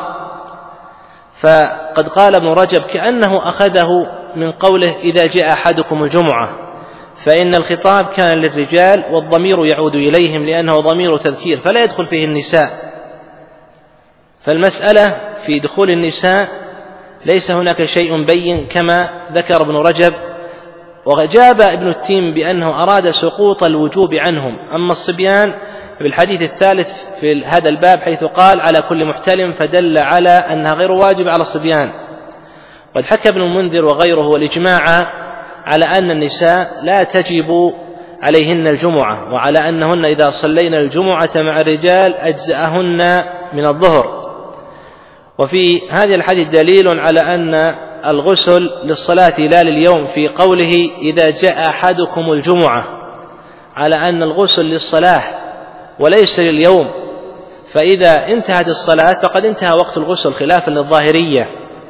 فقد قال ابن رجب كأنه أخذه من قوله: إذا جاء أحدكم الجمعة، فإن الخطاب كان للرجال والضمير يعود إليهم لأنه ضمير تذكير فلا يدخل فيه النساء. فالمسألة في دخول النساء ليس هناك شيء بين كما ذكر ابن رجب، وجاب ابن التيم بأنه أراد سقوط الوجوب عنهم. أما الصبيان بالحديث الثالث في هذا الباب حيث قال: على كل محتلم، فدل على أنها غير واجب على الصبيان. قد حكى ابن المنذر وغيره والإجماع على أن النساء لا تجب عليهن الجمعة، وعلى أنهن إذا صلين الجمعة مع الرجال أجزأهن من الظهر. وفي هذه الحديث دليل على أن الغسل للصلاة لا لليوم في قوله: إذا جاء أحدكم الجمعة، على أن الغسل للصلاة وليس لليوم، فإذا انتهت الصلاة فقد انتهى وقت الغسل خلافا للظاهرية.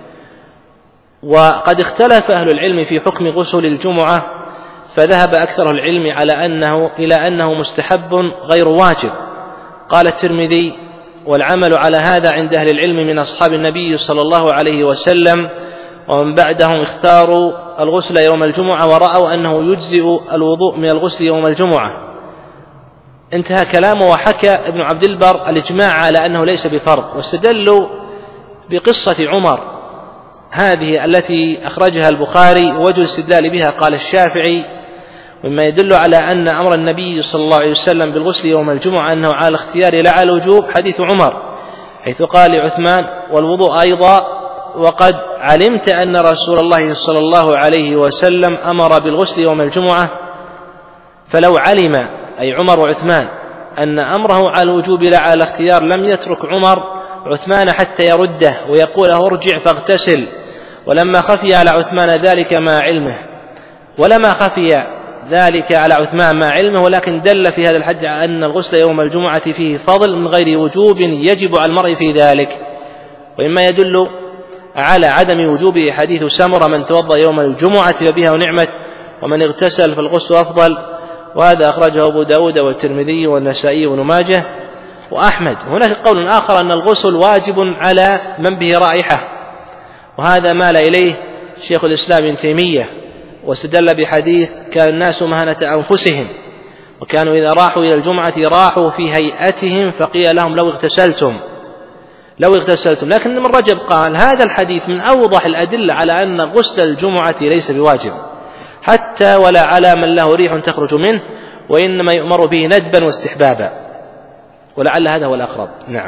وقد اختلف أهل العلم في حكم غسل الجمعة، فذهب أكثر العلم إلى أنه مستحب غير واجب. قال الترمذي: والعمل على هذا عند أهل العلم من أصحاب النبي صلى الله عليه وسلم ومن بعدهم اختاروا الغسل يوم الجمعة ورأوا أنه يجزئ الوضوء من الغسل يوم الجمعة. انتهى كلامه. وحكى ابن عبد البر الإجماع على أنه ليس بفرض، واستدلوا بقصة عمر هذه التي أخرجها البخاري، ووجه الاستدلال بها قال الشافعي: مما يدل على أن أمر النبي صلى الله عليه وسلم بالغسل يوم الجمعة أنه على الاختيار لا على الوجوب حديث عمر حيث قال لعثمان: والوضوء أيضا. وقد علمت أن رسول الله صلى الله عليه وسلم أمر بالغسل يوم الجمعة. فلو علم أي عمر وعثمان أن أمره على الوجوب لا على الاختيار لم يترك عمر عثمان حتى يرده ويقول له: ارجع فاغتسل. ولما خفي على عثمان ذلك مع علمه، ولما خفي ذلك على عثمان مع علمه، ولكن دل في هذا الحديث على أن الغسل يوم الجمعة فيه فضل من غير وجوب يجب على المرء في ذلك. وإما يدل على عدم وجوبه حديث سمرة: من توضأ يوم الجمعة فبها ونعمت، ومن اغتسل فالغسل أفضل. وهذا أخرجه أبو داود والترمذي والنسائي وابن ماجه وأحمد. هناك قول آخر أن الغسل واجب على من به رائحة، وهذا مال إليه شيخ الإسلام ابن تيمية، واستدل بحديث: كان الناس مهنة أنفسهم، وكانوا إذا راحوا إلى الجمعة راحوا في هيئتهم، فقيل لهم: لو اغتسلتم. لكن ابن رجب قال: هذا الحديث من أوضح الأدلة على أن غسل الجمعة ليس بواجب حتى ولا على من له ريح تخرج منه، وإنما يؤمر به ندبا واستحبابا، ولعل هذا هو الأقرب. نعم.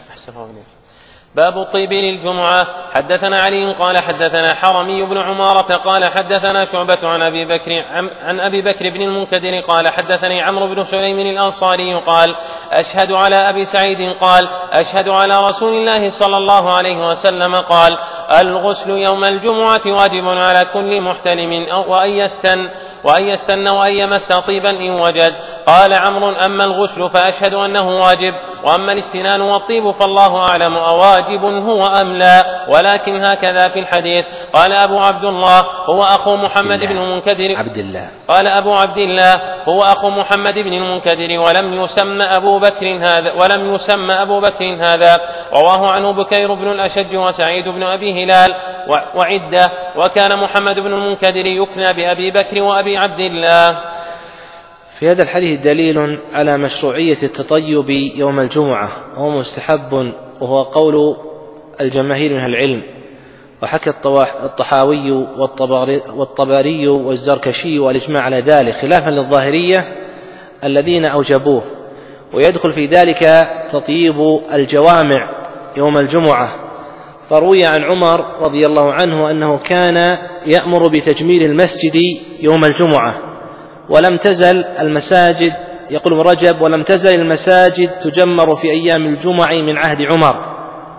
باب الطيب للجمعة. حدثنا علي قال حدثنا حرمي بن عمارة قال حدثنا شعبة عن أبي بكر بن المنكدر قال حدثني عمرو بن سليم الأنصاري قال: أشهد على أبي سعيد قال: أشهد على رسول الله صلى الله عليه وسلم قال: الغسل يوم الجمعة واجب على كل محتلم وأن يستن وأن يمس طيبا إن وجد. قال عمرو: أما الغسل فأشهد أنه واجب، وأما الاستنان والطيب فالله أعلم أواجب هو أم لا، ولكن هكذا في الحديث. قال أبو عبد الله هو أخو محمد بن المنكدر قال أبو عبد الله هو أخو محمد بن المنكدر ولم يسمى أبو بكر هذا. رواه عنه بكير بن الأشج وسعيد بن أبي هلال وعدة. وكان محمد بن المنكدر يكنى بأبي بكر وأبي عبد الله.
في هذا الحديث دليل على مشروعية التطيب يوم الجمعة، وهو مستحب، وهو قول الجماهير من العلم. وحكى الطحاوي والطبري والزركشي والإجماع على ذلك، خلافا للظاهرية الذين أوجبوه. ويدخل في ذلك تطيب الجوامع يوم الجمعة، فروي عن عمر رضي الله عنه أنه كان يأمر بتجميل المسجد يوم الجمعة، ولم تزل المساجد، يقول ابن رجب، ولم تزل المساجد تجمر في أيام الجمع من عهد عمر.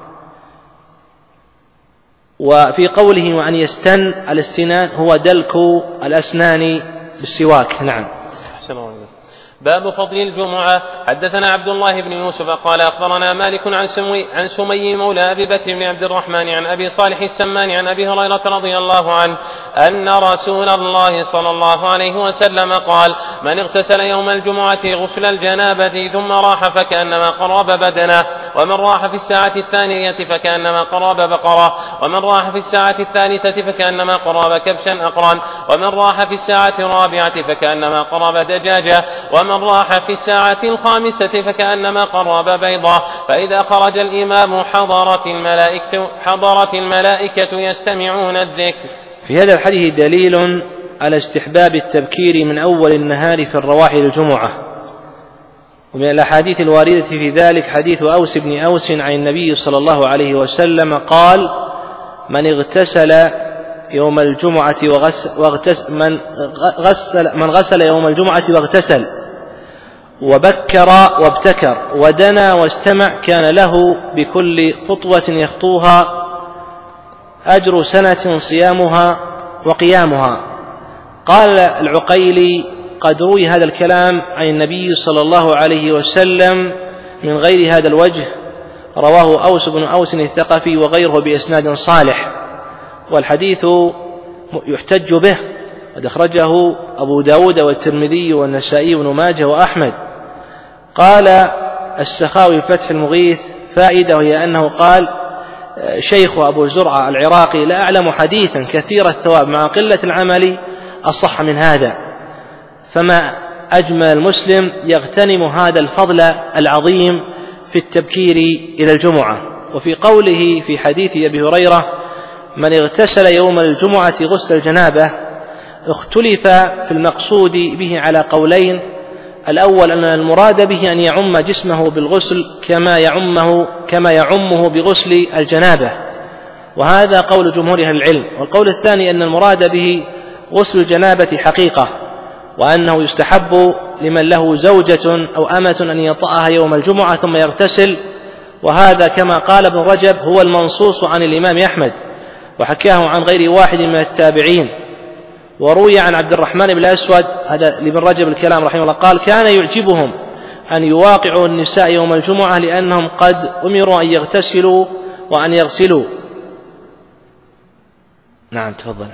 وفي قوله وأن يستن، الاستنان هو دلك الأسنان بالسواك. نعم.
باب فضل الجمعة. حدثنا عبد الله بن يوسف قال أخبرنا مالك عن سمي مولى أبي بكر بن عبد الرحمن عن أبي صالح السمان عن أبي هريرة رضي الله عنه أن رسول الله صلى الله عليه وسلم قال: من اغتسل يوم الجمعة غسل الجنابة ثم راح فكأنما قرب بدنه، ومن راح في الساعة الثانية فكأنما قرب بقرة، ومن راح في الساعة الثالثة فكأنما قرب كبشا أقرن، ومن راح في الساعة الرابعة فكأنما قرب دجاجة، ومن راح في الساعة الخامسة فكأنما قرب بيضة. فإذا خرج الإمام حضرت الملائكة يستمعون الذكر.
في هذا الحديث دليل على استحباب التبكير من أول النهار في الرواح للجمعة. ومن الأحاديث الواردة في ذلك حديث أوس بن أوس عن النبي صلى الله عليه وسلم قال: من اغتسل يوم الجمعة من غسل يوم الجمعة واغتسل وبكر وابتكر ودنا واستمع كان له بكل خطوة يخطوها أجر سنة صيامها وقيامها. قال العقيلي: قد روي هذا الكلام عن النبي صلى الله عليه وسلم من غير هذا الوجه، رواه أوس بن أوس الثقفي وغيره بإسناد صالح، والحديث يحتج به، قد أخرجه أبو داود والترمذي والنسائي وابن ماجه وأحمد. قال السخاوي في فتح المغيث فائدة، وهي أنه قال شيخ أبو زرعة العراقي: لا أعلم حديثا كثير الثواب مع قلة العمل أصح من هذا. فما أجمل المسلم يغتنم هذا الفضل العظيم في التبكير إلى الجمعة. وفي قوله في حديث أبي هريرة: من اغتسل يوم الجمعة غسل الجنابة، اختلف في المقصود به على قولين. الأول أن المراد به أن يعم جسمه بالغسل كما يعمه بغسل الجنابة، وهذا قول جمهور أهل العلم. والقول الثاني أن المراد به غسل الجنابة حقيقة، وأنه يستحب لمن له زوجة أو أمة أن يطأها يوم الجمعة ثم يغتسل، وهذا كما قال ابن رجب هو المنصوص عن الإمام أحمد، وحكاه عن غير واحد من التابعين. وروي عن عبد الرحمن بن الأسود، هذا لابن رجب الكلام رحمه الله، قال: كان يعجبهم أن يواقعوا النساء يوم الجمعة لأنهم قد أمروا أن يغتسلوا وأن يغسلوا. نعم تفضل.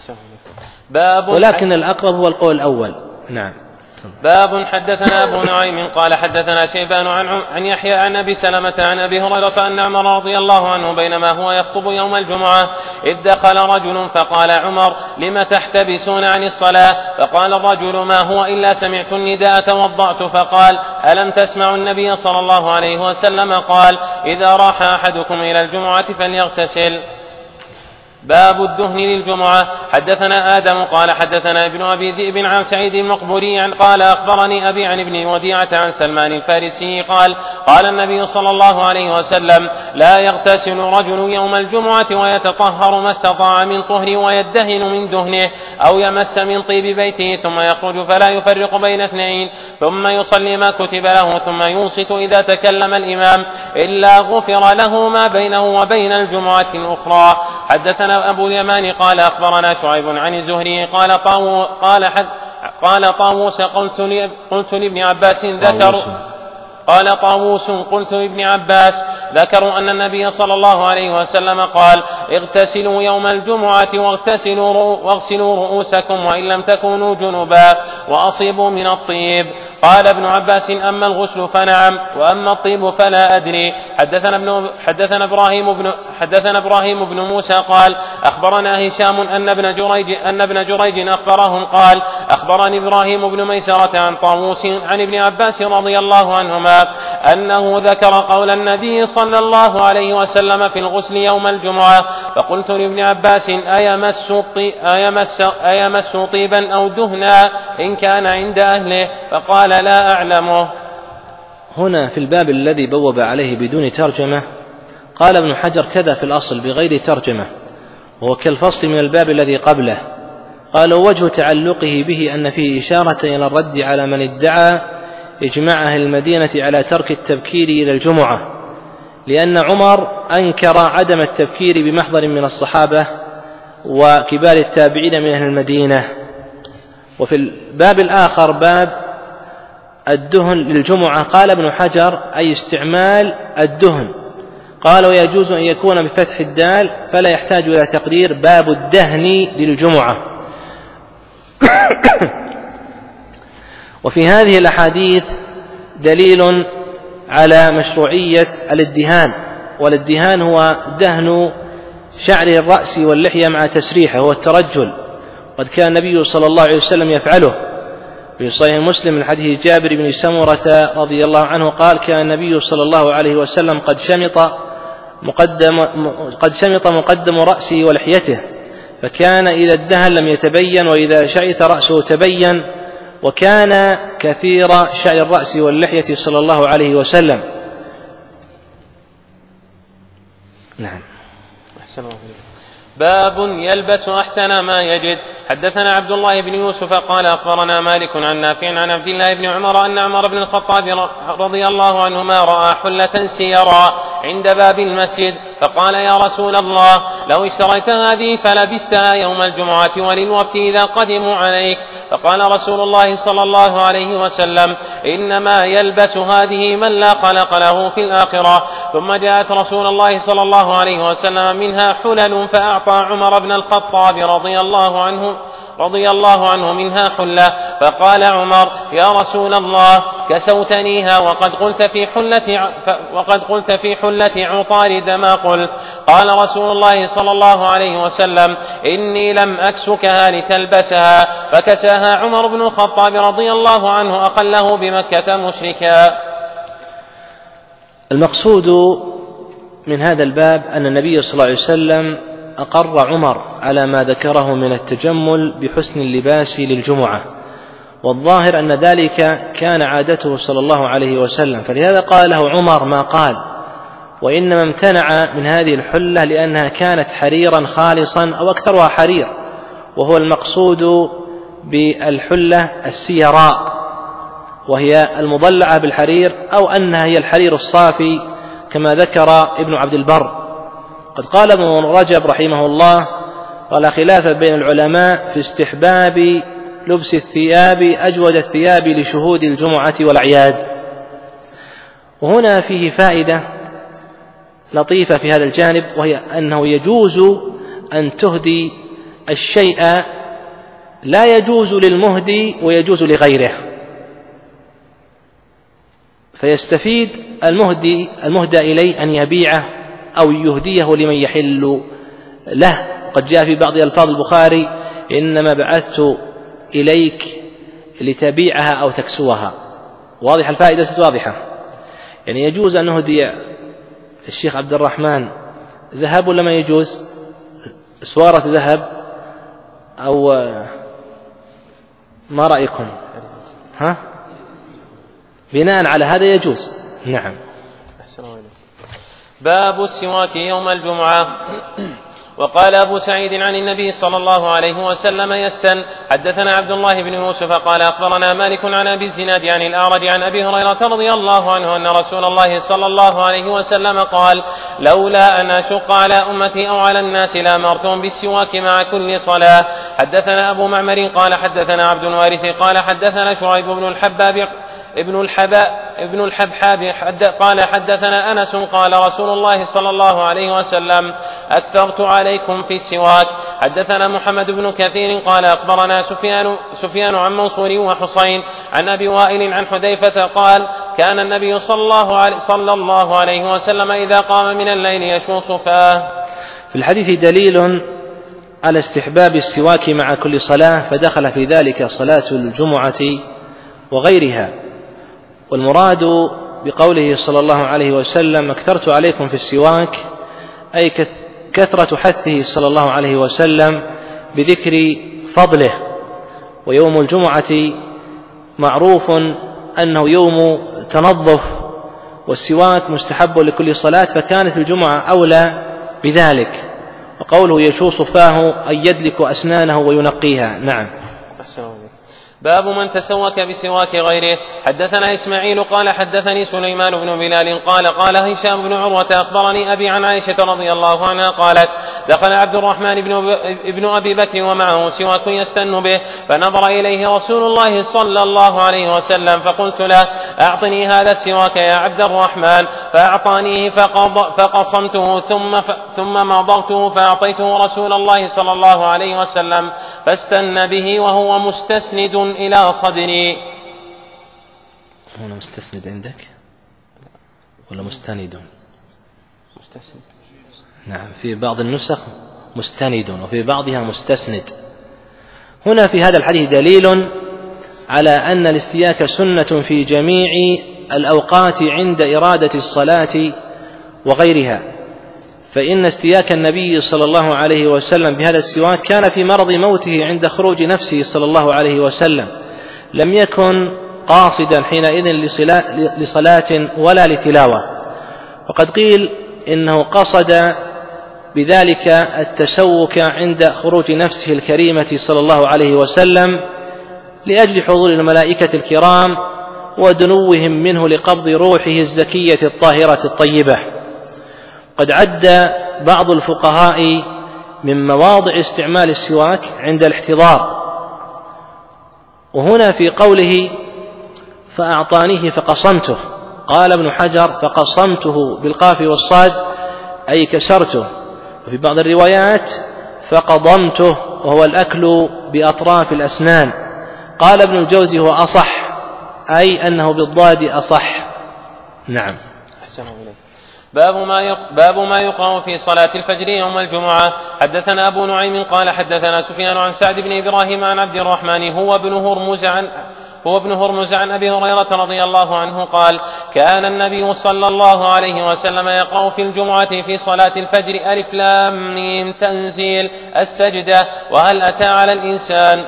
ولكن الأقرب هو القول الأول. نعم.
باب. حدثنا أبو نعيم قال حدثنا شيبان عن يحيى عن أبي سلمة عن أبي هريرة أن عمر رضي الله عنه بينما هو يخطب يوم الجمعة إذ دخل رجل فقال: عمر لم تحتبسون عن الصلاة؟ فقال الرجل: ما هو إلا سمعت النداء توضأت. فقال: ألم تسمعوا النبي صلى الله عليه وسلم قال: إذا راح أحدكم إلى الجمعة فليغتسل. باب الدهن للجمعة. حدثنا آدم قال حدثنا ابن أبي ذئب عن سعيد المقبوري قال: أخبرني أبي عن ابن وديعة عن سلمان الفارسي قال: قال النبي صلى الله عليه وسلم: لا يغتسل رجل يوم الجمعة ويتطهر ما استطاع من طهر ويدهن من دهنه أو يمس من طيب بيته ثم يخرج فلا يفرق بين اثنين ثم يصلي ما كتب له ثم ينصت إذا تكلم الإمام إلا غفر له ما بينه وبين الجمعة الأخرى. حدثنا أبو اليمان قال أخبرنا شعيب عن الزهري قال طاووس قلت لابن عباس ذكروا أن النبي صلى الله عليه وسلم قال: اغتسلوا يوم الجمعة واغسلوا رؤوسكم وإن لم تكونوا جنبا وأصيبوا من الطيب. قال ابن عباس: أما الغسل فنعم، وأما الطيب فلا أدري. حدثنا إبراهيم بن موسى قال: أخبرنا هشام أن ابن جريج أخبرهم قال: أخبرني إبراهيم بن ميسرة عن طاووس عن ابن عباس رضي الله عنهما أنه ذكر قول النبي صلى الله عليه وسلم في الغسل يوم الجمعة، فقلت لابن عباس: أيمس طيبا أو دهنا إن كان عند أهله؟ فقال: لا أعلمه.
هنا في الباب الذي بوب عليه بدون ترجمة قال ابن حجر كذا في الأصل بغير ترجمة، وهو كالفصل من الباب الذي قبله. قال: وجه تعلقه به أن فيه إشارة إلى الرد على من ادعى إجماع أهل المدينة على ترك التبكير إلى الجمعة، لأن عمر أنكر عدم التبكير بمحضر من الصحابة وكبار التابعين من أهل المدينة. وفي الباب الآخر باب الدهن للجمعة قال ابن حجر: أي استعمال الدهن. قال: ويجوز أن يكون بفتح الدال فلا يحتاج إلى تقدير باب الدهن للجمعة. وفي هذه الأحاديث دليل على مشروعية الادهان، والادهان هو دهن شعر الرأس واللحية مع تسريحه، هو الترجل، قد كان النبي صلى الله عليه وسلم يفعله. في صحيح مسلم من حديث جابر بن سمرة رضي الله عنه قال: كان النبي صلى الله عليه وسلم قد شمط مقدم رأسه ولحيته، فكان إذا ادهن لم يتبين، وإذا شعث رأسه تبين، وكان كثير شعر الرأس واللحية صلى الله عليه وسلم. نعم.
باب يلبس أحسن ما يجد. حدثنا عبد الله بن يوسف قال: أخبرنا مالك عن نافع عن عبد الله بن عمر أن عمر بن الخطاب رضي الله عنهما رأى حلة سيرا عند باب المسجد، فقال: يا رسول الله، لو اشتريت هذه فلبستها يوم الجمعة وللوفد إذا قدموا عليك. فقال رسول الله صلى الله عليه وسلم: إنما يلبس هذه من لا خلق له في الآخرة. ثم جاءت رسول الله صلى الله عليه وسلم منها حلل، فأعطى عمر بن الخطاب رضي الله عنه منها حلة، فقال عمر: يا رسول الله، كسوتنيها وقد قلت في حلة عطارد ما قلت. قال رسول الله صلى الله عليه وسلم: إني لم أكسكها لتلبسها. فكساها عمر بن الخطاب رضي الله عنه أقله بمكة مشركا.
المقصود من هذا الباب أن النبي صلى الله عليه وسلم أقر عمر على ما ذكره من التجمل بحسن اللباس للجمعة، والظاهر أن ذلك كان عادته صلى الله عليه وسلم، فلهذا قال له عمر ما قال، وإنما امتنع من هذه الحلة لأنها كانت حريرا خالصا أو أكثرها حرير، وهو المقصود بالحلة السيراء، وهي المضلعة بالحرير، أو أنها هي الحرير الصافي كما ذكر ابن عبد البر. قد قال ابن رجب رحمه الله: ولا خلاف بين العلماء في استحباب لبس الثياب أجود الثياب لشهود الجمعة والأعياد. وهنا فيه فائدة لطيفة في هذا الجانب، وهي أنه يجوز أن تهدي الشيء، لا يجوز للمهدي ويجوز لغيره، فيستفيد المهدى إليه أن يبيعه أو يهديه لمن يحل له. قد جاء في بعض ألفاظ البخاري: إنما بعثت إليك لتبيعها أو تكسوها. واضح الفائدة واضحة، يعني يجوز أن نهدي الشيخ عبد الرحمن ذهب ولا ما يجوز؟ سوارة ذهب أو ما رأيكم؟ بناء على هذا يجوز. نعم.
باب السواك يوم الجمعة. وقال أبو سعيد عن النبي صلى الله عليه وسلم يستن. حدثنا عبد الله بن يوسف قال أخبرنا مالك عن أبي الزناد عن الأعرج عن أبي هريرة رضي الله عنه أن رسول الله صلى الله عليه وسلم قال: لولا أن أشق على أمتي أو على الناس لأمرتهم بالسواك مع كل صلاة. حدثنا أبو معمر قال حدثنا عبد الوارث قال حدثنا شعيب بن الحباب ابن الحبحاب قال حدثنا أنس قال رسول الله صلى الله عليه وسلم: أكثرت عليكم في السواك. حدثنا محمد بن كثير قال أخبرنا سفيان عن منصور وحصين عن أبي وائل عن حذيفة قال كان النبي صلى الله عليه وسلم إذا قام من الليل يشو صفاه.
في الحديث دليل على استحباب السواك مع كل صلاة، فدخل في ذلك صلاة الجمعة وغيرها. والمراد بقوله صلى الله عليه وسلم أكثرت عليكم في السواك أي كثرة حثه صلى الله عليه وسلم بذكر فضله. ويوم الجمعة معروف أنه يوم تنظف، والسواك مستحب لكل صلاة، فكانت الجمعة أولى بذلك. وقوله يشو صفاه أي يدلك أسنانه وينقيها. نعم.
باب من تسوك بسواك غيره. حدثنا إسماعيل قال حدثني سليمان بن بلال قال هشام بن عروة أخبرني أبي عن عائشة رضي الله عنها قالت دخل عبد الرحمن بن أبي بكر ومعه سواك يستن به، فنظر إليه رسول الله صلى الله عليه وسلم فقلت له أعطني هذا السواك يا عبد الرحمن، فأعطانيه فقصمته ثم مضغته فأعطيته رسول الله صلى الله عليه وسلم فاستن به وهو مستسند إلى صدري.
هنا مستسند عندك ولا مستند؟
مستسند.
نعم، في بعض النسخ مستند وفي بعضها مستسند. هنا في هذا الحديث دليل على أن الاستياك سنة في جميع الأوقات عند إرادة الصلاة وغيرها، فإن استياك النبي صلى الله عليه وسلم بهذا السواك كان في مرض موته عند خروج نفسه صلى الله عليه وسلم، لم يكن قاصدا حينئذ لصلاة ولا لتلاوة. وقد قيل إنه قصد بذلك التسوك عند خروج نفسه الكريمة صلى الله عليه وسلم لأجل حضور الملائكة الكرام ودنوهم منه لقبض روحه الزكية الطاهرة الطيبة. قد عد بعض الفقهاء من مواضع استعمال السواك عند الاحتضار، وهنا في قوله فأعطانيه فقصمته، قال ابن حجر فقصمته بالقاف والصاد أي كسرته، وفي بعض الروايات فقضمته وهو الأكل بأطراف الأسنان. قال ابن الجوزي هو أصح، أي أنه بالضاد أصح. نعم.
باب ما يقرأ في صلاة الفجر يوم الجمعة. حدثنا أبو نعيم قال حدثنا سفيان عن سعد بن إبراهيم عن عبد الرحمن هو ابن هرمز عن أبي هريرة رضي الله عنه قال كان النبي صلى الله عليه وسلم يقرأ في الجمعة في صلاة الفجر ألف لام ميم تنزيل السجدة وهل أتى على الإنسان.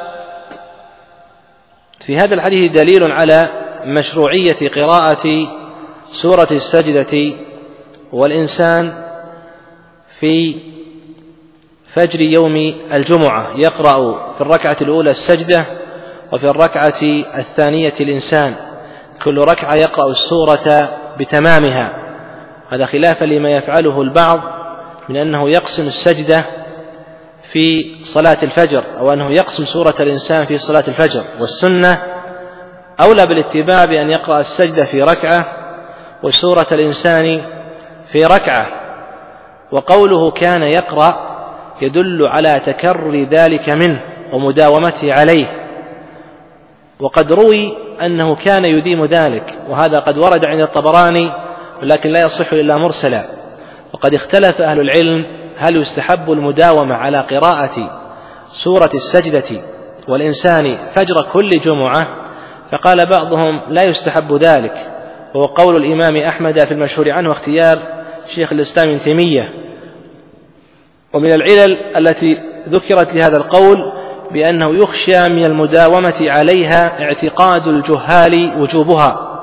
في هذا الحديث دليل على مشروعية قراءة سورة السجدة والإنسان في فجر يوم الجمعة، يقرأ في الركعة الأولى السجدة وفي الركعة الثانية الإنسان، كل ركعة يقرأ السورة بتمامها، هذا خلافا لما يفعله البعض من أنه يقسم السجدة في صلاة الفجر أو أنه يقسم سورة الإنسان في صلاة الفجر. والسنة أولى بالاتباع بأن يقرأ السجدة في ركعة وسورة الإنسان في ركعة. وقوله كان يقرأ يدل على تكرر ذلك منه ومداومته عليه، وقد روي أنه كان يديم ذلك، وهذا قد ورد عند الطبراني ولكن لا يصح إلا مرسلا. وقد اختلف أهل العلم هل يستحب المداومة على قراءة سورة السجدة والإنسان فجر كل جمعة، فقال بعضهم لا يستحب ذلك، وهو قول الإمام أحمد في المشهور عنه واختيار شيخ الإسلام ابن تيمية. ومن العلل التي ذكرت لهذا القول بأنه يخشى من المداومة عليها اعتقاد الجهال وجوبها.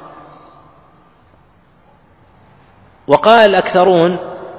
وقال الأكثرون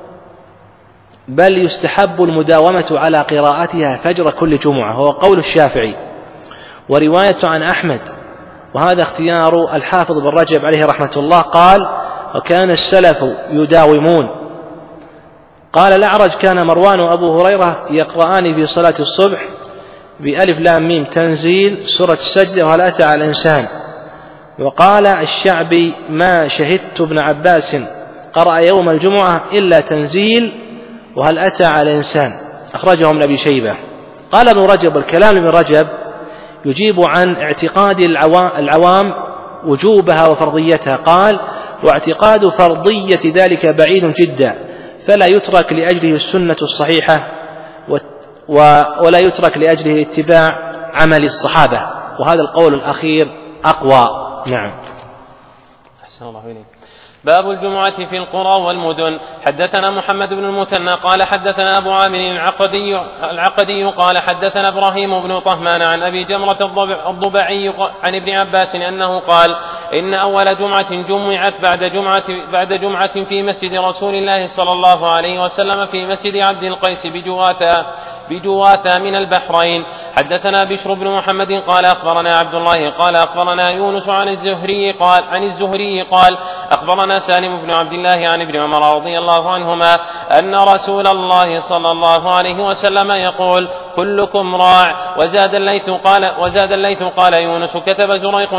بل يستحب المداومة على قراءتها فجر كل جمعة، هو قول الشافعي ورواية عن أحمد، وهذا اختيار الحافظ بن رجب عليه رحمة الله. قال وكان السلف يداومون. قال الأعرج كان مروان وأبو هريرة يقرآن في صلاة الصبح بألف لام ميم تنزيل سورة السجدة وهل أتى على الإنسان. وقال الشعبي ما شهدت ابن عباس قرأ يوم الجمعة إلا تنزيل وهل أتى على الإنسان. أخرجه ابن أبي شيبة. قال ابن رجب: الكلام ابن رجب يجيب عن اعتقاد العوام وجوبها وفرضيتها. قال: واعتقاد فرضية ذلك بعيد جدا، فلا يترك لأجله السنة الصحيحة ولا يترك لأجله اتباع عمل الصحابة، وهذا القول الأخير أقوى. نعم.
أحسن الله إليك. باب الجمعة في القرى والمدن. حدثنا محمد بن المثنى قال حدثنا أبو عامر العقدي قال حدثنا إبراهيم بن طهمان عن أبي جمرة الضبعي عن ابن عباس أنه قال: إن أول جمعة جمعت بعد جمعة في مسجد رسول الله صلى الله عليه وسلم في مسجد عبد القيس بجواثا من البحرين. حدثنا بشر بن محمد قال أخبرنا عبد الله قال أخبرنا يونس عن الزهري قال أخبرنا سالم بن عبد الله عن ابن عمر رضي الله عنهما أن رسول الله صلى الله عليه وسلم يقول: كلكم راع. وزاد الليث قال يونس: كتب زريق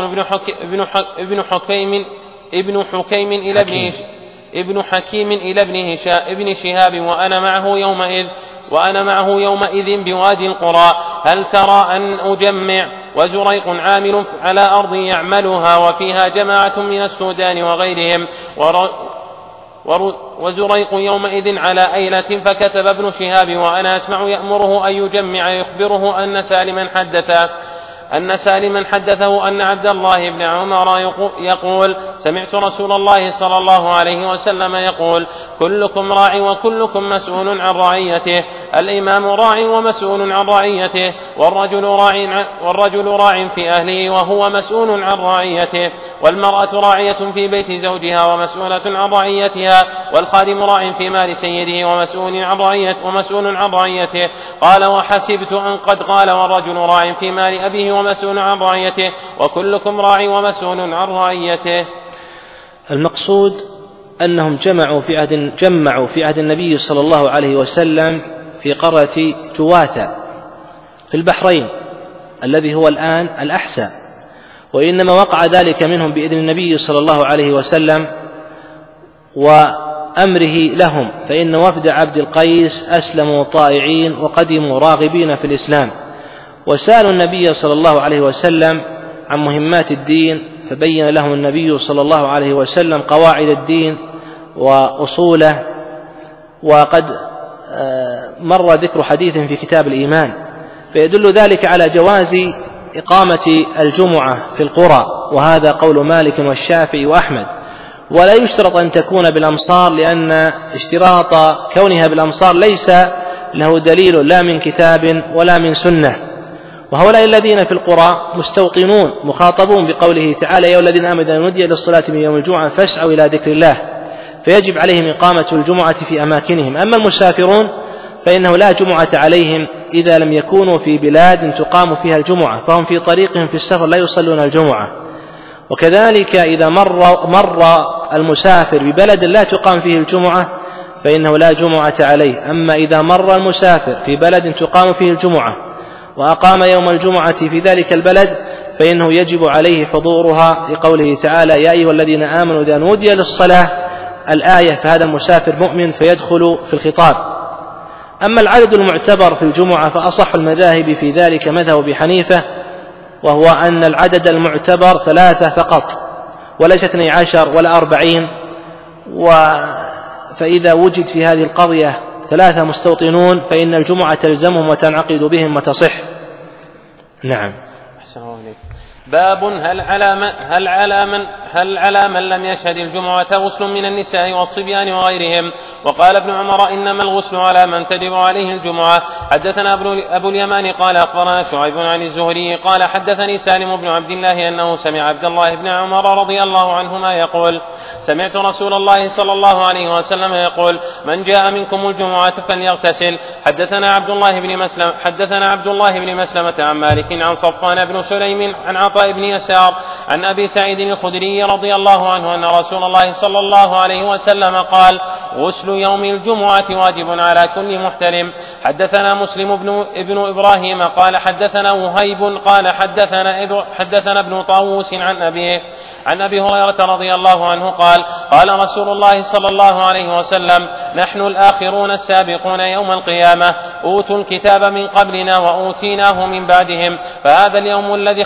ابن حكيم إلى ابن شهاب وأنا معه يومئذ بوادي القرى: هل ترى أن أجمع؟ وزريق عامل على أرض يعملها وفيها جماعة من السودان وغيرهم، وزريق يومئذ على أيلة. فكتب ابن شهاب وأنا أسمع يأمره أن يجمع يخبره أن سالما حدثه أن عبد الله بن عمر يقول: سمعت رسول الله صلى الله عليه وسلم يقول: كلكم راع وكلكم مسؤول عن رعيته. الإمام راع ومسؤول عن رعيته، والرجل راع في أهله وهو مسؤول عن رعيته، والمرأة راعية في بيت زوجها ومسؤولة عن رعيتها، والخادم راع في مال سيده ومسؤول عن رعيته. قال: وحسبت أن قد قال: والرجل راع في مال أبيه ومسؤول عن رعيته، وكلكم راع ومسؤول عن رعيته.
المقصود أنهم جمعوا في عهد النبي صلى الله عليه وسلم في قرية جواثة في البحرين الذي هو الآن الأحساء، وإنما وقع ذلك منهم بإذن النبي صلى الله عليه وسلم وأمره لهم، فإن وفد عبد القيس أسلموا طائعين وقدموا راغبين في الإسلام، وسألوا النبي صلى الله عليه وسلم عن مهمات الدين، فبين لهم النبي صلى الله عليه وسلم قواعد الدين وأصوله. وقد مر ذكر حديث في كتاب الإيمان، فيدل ذلك على جواز إقامة الجمعة في القرى، وهذا قول مالك والشافعي وأحمد. ولا يشترط أن تكون بالأمصار، لأن اشتراط كونها بالأمصار ليس له دليل لا من كتاب ولا من سنة. وهؤلاء الذين في القرى مستوطنون مخاطبون بقوله تعالى: يا الذين آمنوا إذا نودي للصلاة من يوم الجمعة فاسعوا إلى ذكر الله، فيجب عليهم إقامة الجمعة في أماكنهم. أما المسافرون فإنه لا جمعة عليهم إذا لم يكونوا في بلاد تقام فيها الجمعة، فهم في طريقهم في السفر لا يصلون الجمعة. وكذلك إذا مر المسافر ببلد لا تقام فيه الجمعة فإنه لا جمعة عليه. أما إذا مر المسافر في بلد تقام فيه الجمعة وأقام يوم الجمعة في ذلك البلد فإنه يجب عليه حضورها، لقوله تعالى: يا أيها الذين آمنوا إذا نودي للصلاة الآية، فهذا المسافر مؤمن فيدخل في الخطاب. أما العدد المعتبر في الجمعة فأصح المذاهب في ذلك مذهب أبي حنيفة، وهو أن العدد المعتبر 3 فقط، وليس 12 ولا 40. فإذا وجد في هذه القرية 3 مستوطنون فإن الجمعة تلزمهم وتنعقد بهم وتصح. نعم.
باب هل على من لم يشهد الجمعة غسل من النساء والصبيان وغيرهم؟ وقال ابن عمر: إنما الغسل على من تجب عليه الجمعة. حدثنا أبو اليمان قال أخبرنا شعيب عن الزهري قال حدثني سالم بن عبد الله أنه سمع عبد الله بن عمر رضي الله عنهما يقول: سمعت رسول الله صلى الله عليه وسلم يقول: من جاء منكم الجمعة فليغتسل. حدثنا عبد الله بن مسلمة عن مالك عن صفوان بن سليم عن عطاء بن يسار عن أبي سعيد الخدري رضي الله عنه أن رسول الله صلى الله عليه وسلم قال: غسل يوم الجمعة واجب على كل محترم. حدثنا مسلم ابن إبراهيم قال حدثنا وهيب قال حدثنا ابن طاووس عن أبي هريرة رضي الله عنه قال: قال رسول الله صلى الله عليه وسلم: نحن الآخرون السابقون يوم القيامة، أوتوا الكتاب من قبلنا وأوتيناه من بعدهم، فهذا اليوم الذي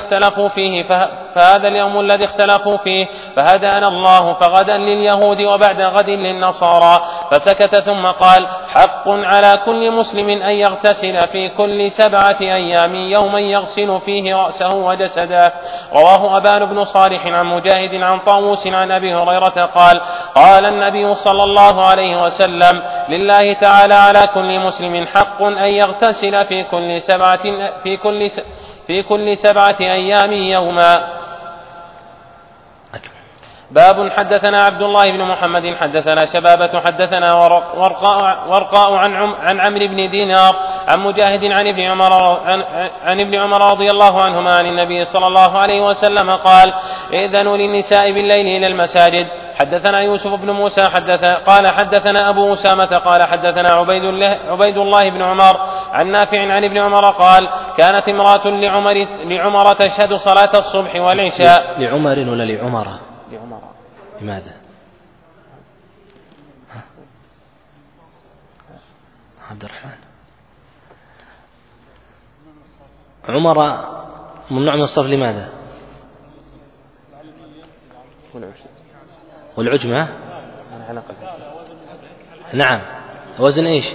اختلفوا فيه فهدانا الله فغدا لليهود وبعد غد للنصارى. فسكت ثم قال: حق على كل مسلم أن يغتسل في كل 7 أيام يوما يغسل فيه رأسه وجسده. رواه أبان بن صالح عن مجاهد عن طاووس عن أبي هريرة قال: قال النبي صلى الله عليه وسلم: لله تعالى على كل مسلم حق أن يغتسل في كل 7 أيام يوما. باب حدثنا عبد الله بن محمد حدثنا شبابة حدثنا ورقاء عن عمرو بن دينار عن مجاهد عن ابن عمر رضي الله عنهما عن النبي صلى الله عليه وسلم قال: إذنوا للنساء بالليل إلى المساجد. حدثنا يوسف بن موسى قال حدثنا أبو أسامة قال حدثنا عبيد الله بن عمر عن نافع عن ابن عمر قال: كانت امرأة لعمر تشهد صلاة الصبح والعشاء.
لعمر ولا لعمر؟ لماذا؟ عبد الرحمن. عمر ممنوع من الصرف لماذا؟ والعجمة. نعم. وزن ايش؟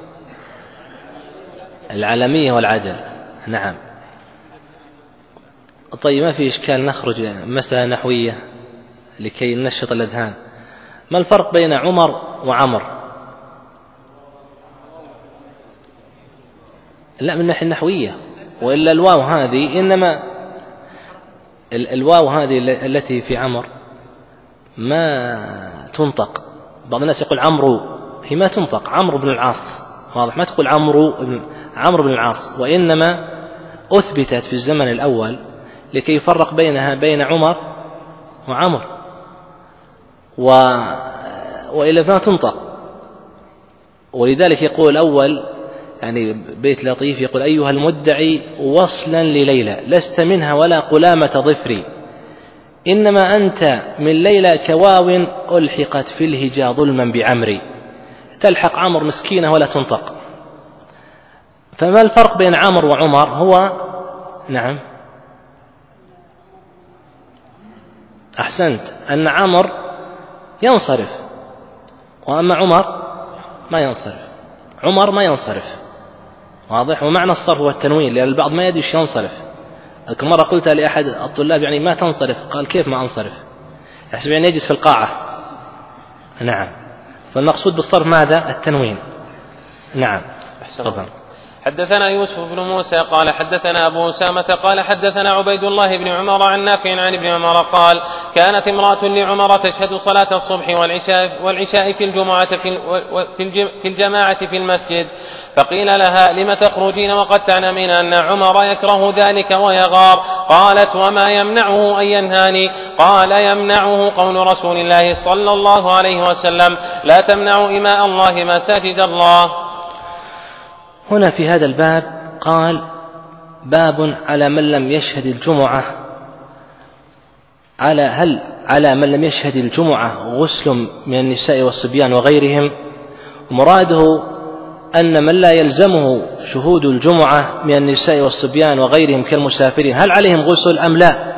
العالمية والعدل. نعم. طيب، ما في إشكال نخرج مسألة نحوية لكي ننشط الأذهان. ما الفرق بين عمر وعمر؟ لا، من الناحية النحوية، وإلا الواو هذه إنما الواو هذه التي في عمر ما تنطق. بعض الناس يقول عمرو، هي ما تنطق. عمرو بن العاص، واضح؟ ما تقول عمرو بن العاص، وإنما أثبتت في الزمن الأول لكي يفرق بينها بين عمر وعمر، وإلا ما تنطق. ولذلك يقول الأول، يعني بيت لطيف، يقول: أيها المدعي وصلا لليلى لست منها ولا قلامة ظفري، إنما أنت من ليلى كواو ألحقت في الهجا ظلما بعمري. تلحق عمر مسكينة ولا تنطق. فما الفرق بين عمر وعمر؟ هو نعم، أحسنت، أن عمر ينصرف، وأما عمر ما ينصرف. عمر ما ينصرف، واضح؟ ومعنى الصرف هو التنوين، لأن البعض ما يدري ايش ينصرف. مرة قلت لأحد الطلاب: يعني ما تنصرف؟ قال: كيف ما أنصرف؟ يحسب يعني يجلس في القاعة. نعم. فالمقصود بالصرف ماذا؟ التنوين. نعم. تفضل.
حدثنا يوسف بن موسى قال حدثنا أبو أسامة قال حدثنا عبيد الله بن عمر عن نافع عن ابن عمر قال: كانت امرأة لعمر تشهد صلاة الصبح والعشاء في الجماعة في المسجد، فقيل لها: لم تخرجين وقد تعلمين أن عمر يكره ذلك ويغار؟ قالت: وما يمنعه أن ينهاني؟ قال: يمنعه قول رسول الله صلى الله عليه وسلم: لا تمنعوا إماء الله مساجد الله.
هنا في هذا الباب قال: باب على من لم يشهد الجمعة، هل على من لم يشهد الجمعة غسل من النساء والصبيان وغيرهم؟ ومراده أن من لا يلزمه شهود الجمعة من النساء والصبيان وغيرهم كالمسافرين هل عليهم غسل أم لا؟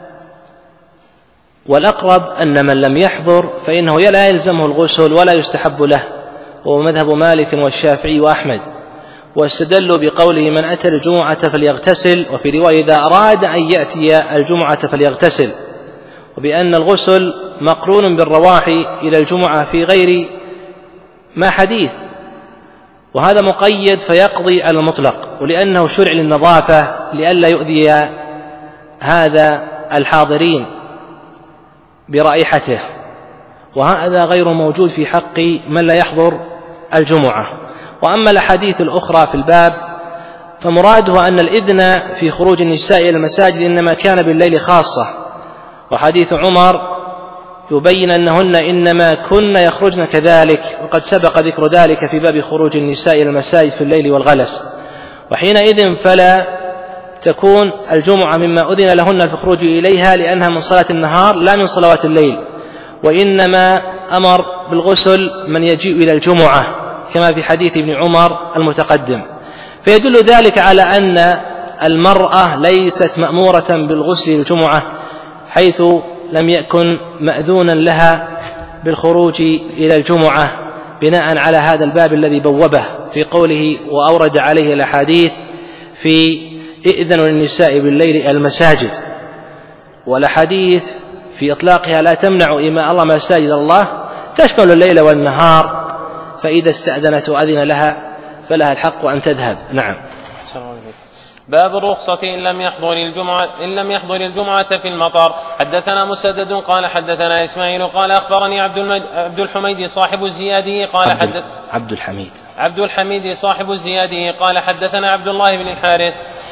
والأقرب أن من لم يحضر فإنه لا يلزمه الغسل ولا يستحب له، وهو مذهب مالك والشافعي وأحمد. واستدلوا بقوله: من أتى الجمعة فليغتسل، وفي رواية: إذا أراد أن يأتي الجمعة فليغتسل، وبأن الغسل مقرون بالرواحي إلى الجمعة في غير ما حديث، وهذا مقيد فيقضي على المطلق، ولأنه شرع للنظافة لئلا يؤذي هذا الحاضرين برائحته، وهذا غير موجود في حق من لا يحضر الجمعة. وأما الأحاديث الأخرى في الباب فمراده أن الإذن في خروج النساء إلى المساجد إنما كان بالليل خاصة، وحديث عمر يبين أنهن إنما كن يخرجن كذلك، وقد سبق ذكر ذلك في باب خروج النساء إلى المساجد في الليل والغلس. وحينئذ فلا تكون الجمعة مما أذن لهن في الخروج إليها، لأنها من صلاة النهار لا من صلوات الليل. وإنما أمر بالغسل من يجيء إلى الجمعة كما في حديث ابن عمر المتقدم. فيدل ذلك على أن المرأة ليست مأمورة بالغسل للجمعة، حيث لم يكن مأذونا لها بالخروج إلى الجمعة بناء على هذا الباب الذي بوبه في قوله وأورد عليه الأحاديث في إئذن للنساء بالليل إلى المساجد، والأحاديث في إطلاقها لا تمنع إماء الله مساجد الله تشمل الليل والنهار، فإذا استأذنت وأذن لها فلها الحق أن تذهب. نعم.
باب الرخصة إن لم يحضر الجمعة في المطر. حدثنا مسدد قال حدثنا إسماعيل قال أخبرني عبد الحميد صاحب الزيادي قال عبد الحميد صاحب الزيادي قال حدثنا عبد الله بن الحارث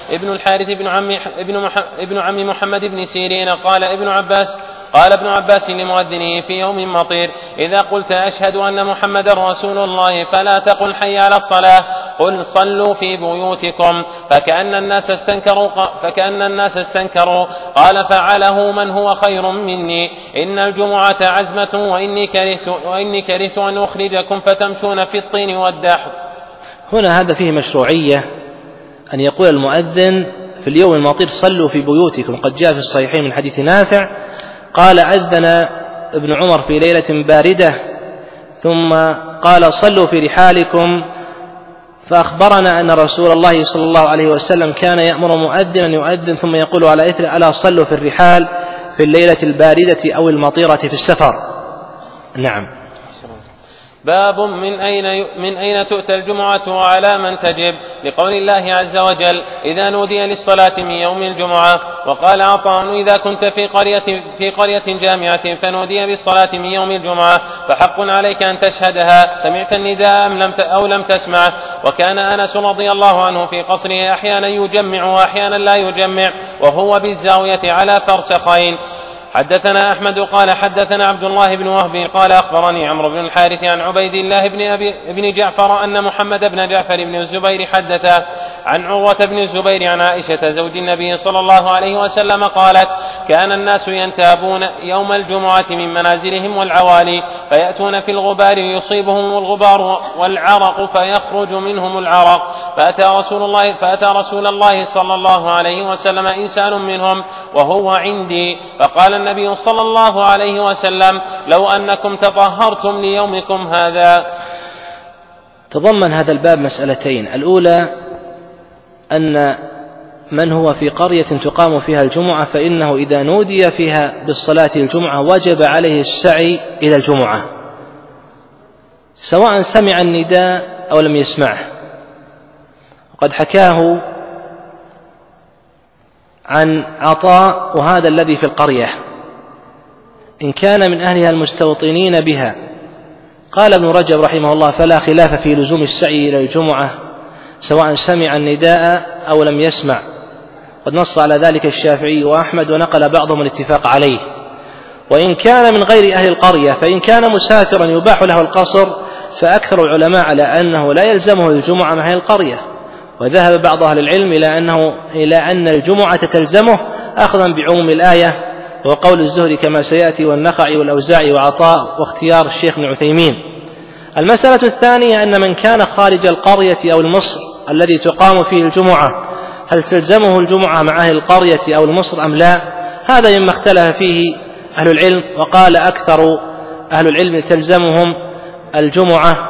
ابن عم محمد بن سيرين قال ابن عباس لمؤذنه في يوم مطير إذا قلت أشهد أن محمدا رسول الله فلا تقل حي على الصلاة، قل صلوا في بيوتكم. فكأن الناس استنكروا قال فعله من هو خير مني، إن الجمعة عزمة وإني كرهت أن أخرجكم فتمشون في الطين والدحر.
هنا هذا فيه مشروعية أن يقول المؤذن في اليوم المطير صلوا في بيوتكم. قد جاء في الصحيحين من حديث نافع قال أذن ابن عمر في ليلة باردة ثم قال صلوا في رحالكم، فأخبرنا أن رسول الله صلى الله عليه وسلم كان يأمر مؤذنا يؤذن ثم يقول على إثر ألا صلوا في الرحال في الليلة الباردة أو المطيرة في السفر. نعم.
باب من أين تؤتى الجمعة وعلى من تجب، لقول الله عز وجل إذا نودي للصلاة من يوم الجمعة. وقال عطاء إذا كنت في قرية جامعة فنودي بالصلاة من يوم الجمعة فحق عليك أن تشهدها، سمعت النداء أو لم تسمع. وكان أنس رضي الله عنه في قصره أحيانا يجمع وأحيانا لا يجمع وهو بالزاوية على فرسخين. حدثنا أحمد قال حدثنا عبد الله بن وهب قال أخبرني عمرو بن الحارث عن عبيد الله بن جعفر أن محمد بن جعفر بن الزبير حدث عن عروة بن الزبير عن عائشة زوج النبي صلى الله عليه وسلم قالت كان الناس ينتابون يوم الجمعة من منازلهم والعوالي فيأتون في الغبار يصيبهم الغبار والعرق فيخرج منهم العرق، فأتى رسول الله صلى الله عليه وسلم إنسان منهم وهو عندي فقال النبي صلى الله عليه وسلم لو أنكم تطهرتم ليومكم هذا.
تضمن هذا الباب مسألتين: الأولى أن من هو في قرية تقام فيها الجمعة فإنه إذا نودي فيها بالصلاة الجمعة وجب عليه السعي إلى الجمعة سواء سمع النداء أو لم يسمعه. وقد حكاه عن عطاء وهذا الذي في القرية إن كان من أهلها المستوطنين بها. قال ابن رجب رحمه الله فلا خلاف في لزوم السعي إلى الجمعة سواء سمع النداء أو لم يسمع، قد نص على ذلك الشافعي وأحمد ونقل بعضهم الاتفاق عليه. وإن كان من غير أهل القرية فإن كان مسافرا يباح له القصر فأكثر العلماء على أنه لا يلزمه الجمعة مع أهل القرية، وذهب بعض أهل العلم إلى أن الجمعة تلزمه أخذا بعموم الآية وقول الزهري كما سيأتي والنخعي والأوزاعي وعطاء واختيار الشيخ ابن عثيمين. المسألة الثانية أن من كان خارج القرية أو المصر الذي تقام فيه الجمعة هل تلزمه الجمعة مع أهل القرية أو المصر أم لا؟ هذا مما اختلف فيه أهل العلم، وقال أكثر أهل العلم تلزمهم الجمعة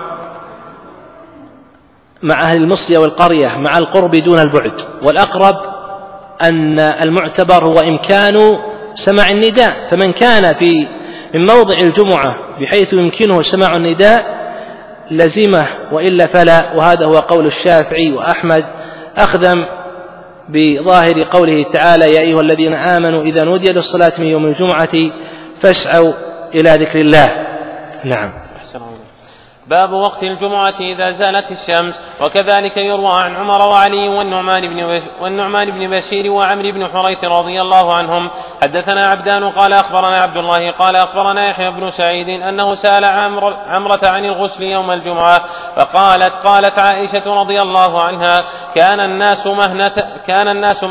مع أهل المصر والقرية مع القرب دون البعد، والأقرب أن المعتبر هو إمكان سماع النداء، فمن كان من موضع الجمعة بحيث يمكنه سماع النداء لزمه وإلا فلا، وهذا هو قول الشافعي وأحمد أخذا بظاهر قوله تعالى يا أيها الذين آمنوا إذا نودي للصلاة من يوم الجمعة فاسعوا إلى ذكر الله. نعم.
باب وقت الجمعة إذا زالت الشمس. وكذلك يروى عن عمر وعلي والنعمان بن بشير وعمرو بن حريث رضي الله عنهم حدثنا عبدان قال أخبرنا عبد الله قال أخبرنا يحيى بن سعيد أنه سأل عمرة عن الغسل يوم الجمعة قالت عائشة رضي الله عنها كان الناس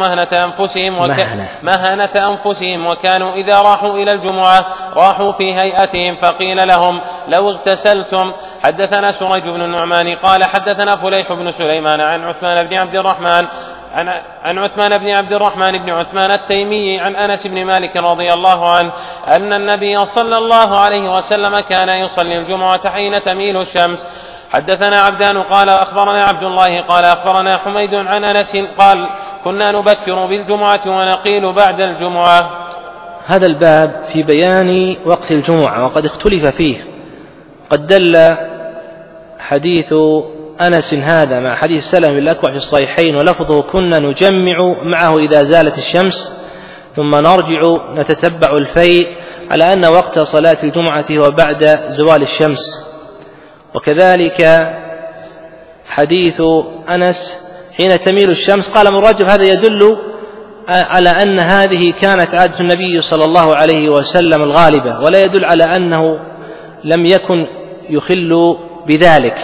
مهنة أنفسهم وكانوا إذا راحوا إلى الجمعة راحوا في هيئتهم فقيل لهم لو اغتسلتم. حدثنا سريج بن النعمان قال حدثنا فليح بن سليمان عن عثمان بن عبد الرحمن بن عثمان التيمي عن أنس بن مالك رضي الله عنه أن النبي صلى الله عليه وسلم كان يصلي الجمعة حين تميل الشمس. حدثنا عبدان قال أخبرنا عبد الله قال أخبرنا حميد عن أنس قال كنا نبكر بالجمعة ونقيل بعد الجمعة.
هذا الباب في بيان وقت الجمعة وقد اختلف فيه. قد دل حديث أنس هذا مع حديث سلم الأكوع في الصحيحين ولفظه كنا نجمع معه إذا زالت الشمس ثم نرجع نتتبع الفيء على أن وقت صلاة الجمعة هو بعد زوال الشمس. وكذلك حديث أنس حين تميل الشمس قال ابن رجب هذا يدل على أن هذه كانت عادة النبي صلى الله عليه وسلم الغالبة ولا يدل على أنه لم يكن يخل بذلك.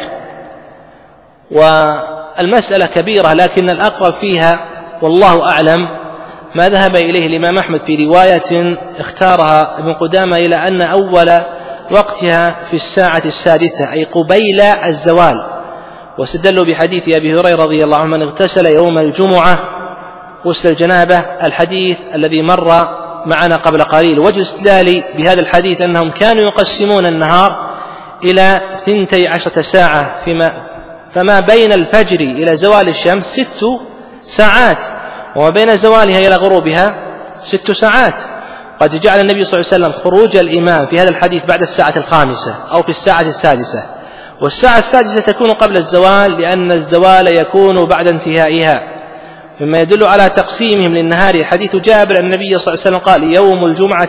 والمسألة كبيرة لكن الأقرب فيها والله أعلم ما ذهب إليه الإمام أحمد في رواية اختارها ابن قدامة إلى أن أول وقتها في الساعة السادسة أي قبيل الزوال. واستدلوا بحديث أبي هريرة رضي الله عنه من اغتسل يوم الجمعة غسل الجنابة الحديث الذي مر معنا قبل قليل. وجه استدلالي بهذا الحديث أنهم كانوا يقسمون النهار إلى 12 ساعة فما بين الفجر إلى زوال الشمس 6 ساعات وما بين زوالها إلى غروبها 6 ساعات. قد جعل النبي صلى الله عليه وسلم خروج الإمام في هذا الحديث بعد الساعة 5 أو في الساعة 6 والساعة 6 تكون قبل الزوال لأن الزوال يكون بعد انتهائها مما يدل على تقسيمهم للنهار. حديث جابر أن النبي صلى الله عليه وسلم قال يوم الجمعة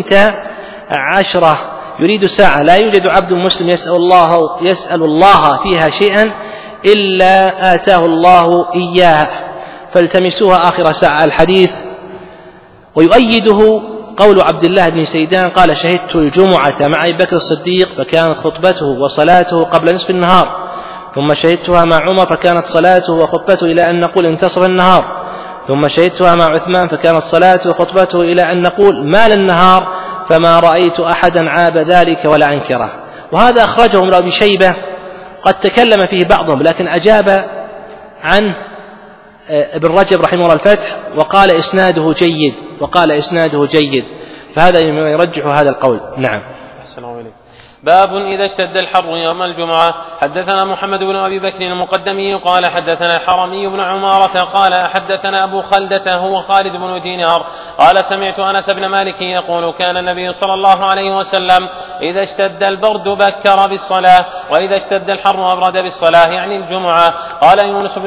12 يريد ساعة لا يوجد عبد مسلم يسأل الله فيها شيئا إلا آتاه الله إياه فالتمسوها آخر ساعة الحديث. ويؤيده قول عبد الله بن سيدان قال شهدت الجمعة مع أبي بكر الصديق فكانت خطبته وصلاته قبل نصف النهار ثم شهدتها مع عمر فكانت صلاته وخطبته إلى أن نقول انتصف النهار ثم شهدتها مع عثمان فكانت صلاته وخطبته إلى أن نقول مال النهار فما رأيت أحدا عاب ذلك ولا أنكره. وهذا أخرجه ابن أبي شيبة قد تكلم فيه بعضهم لكن أجاب عنه ابن رجب رحمه الله الفتح وقال إسناده جيد فهذا يرجح هذا القول. نعم.
السلام عليكم. باب إذا اشتد الحر يوم الجمعة. حدثنا محمد بن أبي بكر المقدمي قال حدثنا حرمي بن عمارة قال حدثنا أبو خلدة هو خالد بن دينار قال سمعت أنس بن مالك يقول كان النبي صلى الله عليه وسلم إذا اشتد البرد بكر بالصلاة وإذا اشتد الحر أبرد بالصلاة يعني الجمعة. قال يونس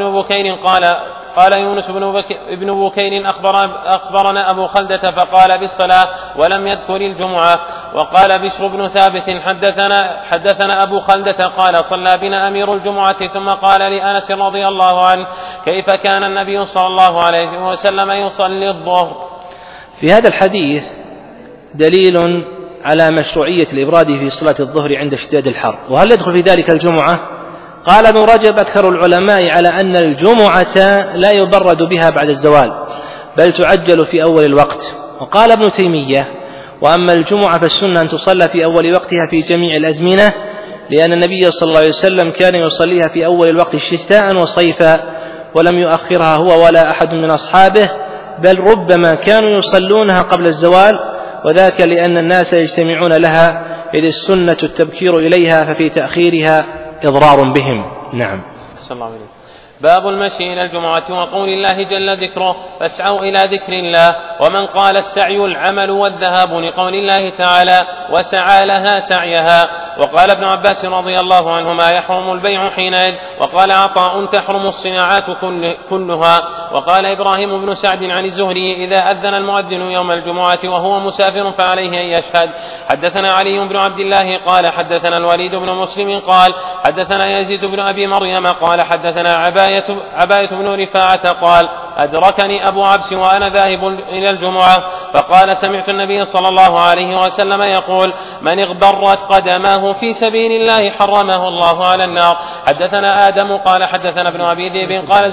بن بكير أخبرنا أبو خلدة فقال بالصلاة ولم يذكر الجمعة. وقال بشر بن ثابت حدثنا أبو خلدة قال صلى بنا أمير الجمعة ثم قال لأنس رضي الله عنه كيف كان النبي صلى الله عليه وسلم يصلي الظهر.
في هذا الحديث دليل على مشروعية الإبراد في صلاة الظهر عند اشتداد الحر. وهل يدخل في ذلك الجمعة؟ قال ابن رجب أكثر العلماء على أن الجمعة لا يبرد بها بعد الزوال بل تعجل في أول الوقت. وقال ابن تيمية وأما الجمعة فالسنة أن تصلى في أول وقتها في جميع الأزمنة لأن النبي صلى الله عليه وسلم كان يصليها في أول الوقت شتاء وصيفا ولم يؤخرها هو ولا أحد من أصحابه بل ربما كانوا يصلونها قبل الزوال وذاك لأن الناس يجتمعون لها إذ السنة التبكير إليها ففي تأخيرها إضرار بهم. نعم.
صلى الله عليه وسلم. باب المشي إلى الجمعة وقول الله جل ذكره فاسعوا إلى ذكر الله. ومن قال السعي العمل والذهاب لقول الله تعالى وسعى لها سعيها. وقال ابن عباس رضي الله عنهما يحرم البيع حينئذ. وقال عطاء تحرم الصناعات كلها. وقال إبراهيم بن سعد عن الزهري إذا أذن المؤذن يوم الجمعة وهو مسافر فعليه أن يشهد. حدثنا علي بن عبد الله قال حدثنا الوليد بن مسلم قال حدثنا يزيد بن أبي مريم قال حدثنا عباية بن رفاعة قال أدركني أبو عبس وأنا ذاهب إلى الجمعة فقال سمعت النبي صلى الله عليه وسلم يقول من اغبرت قدماه في سبيل الله حرمه الله على النار. حدثنا آدم قال حدثنا ابن أبي ذئب قال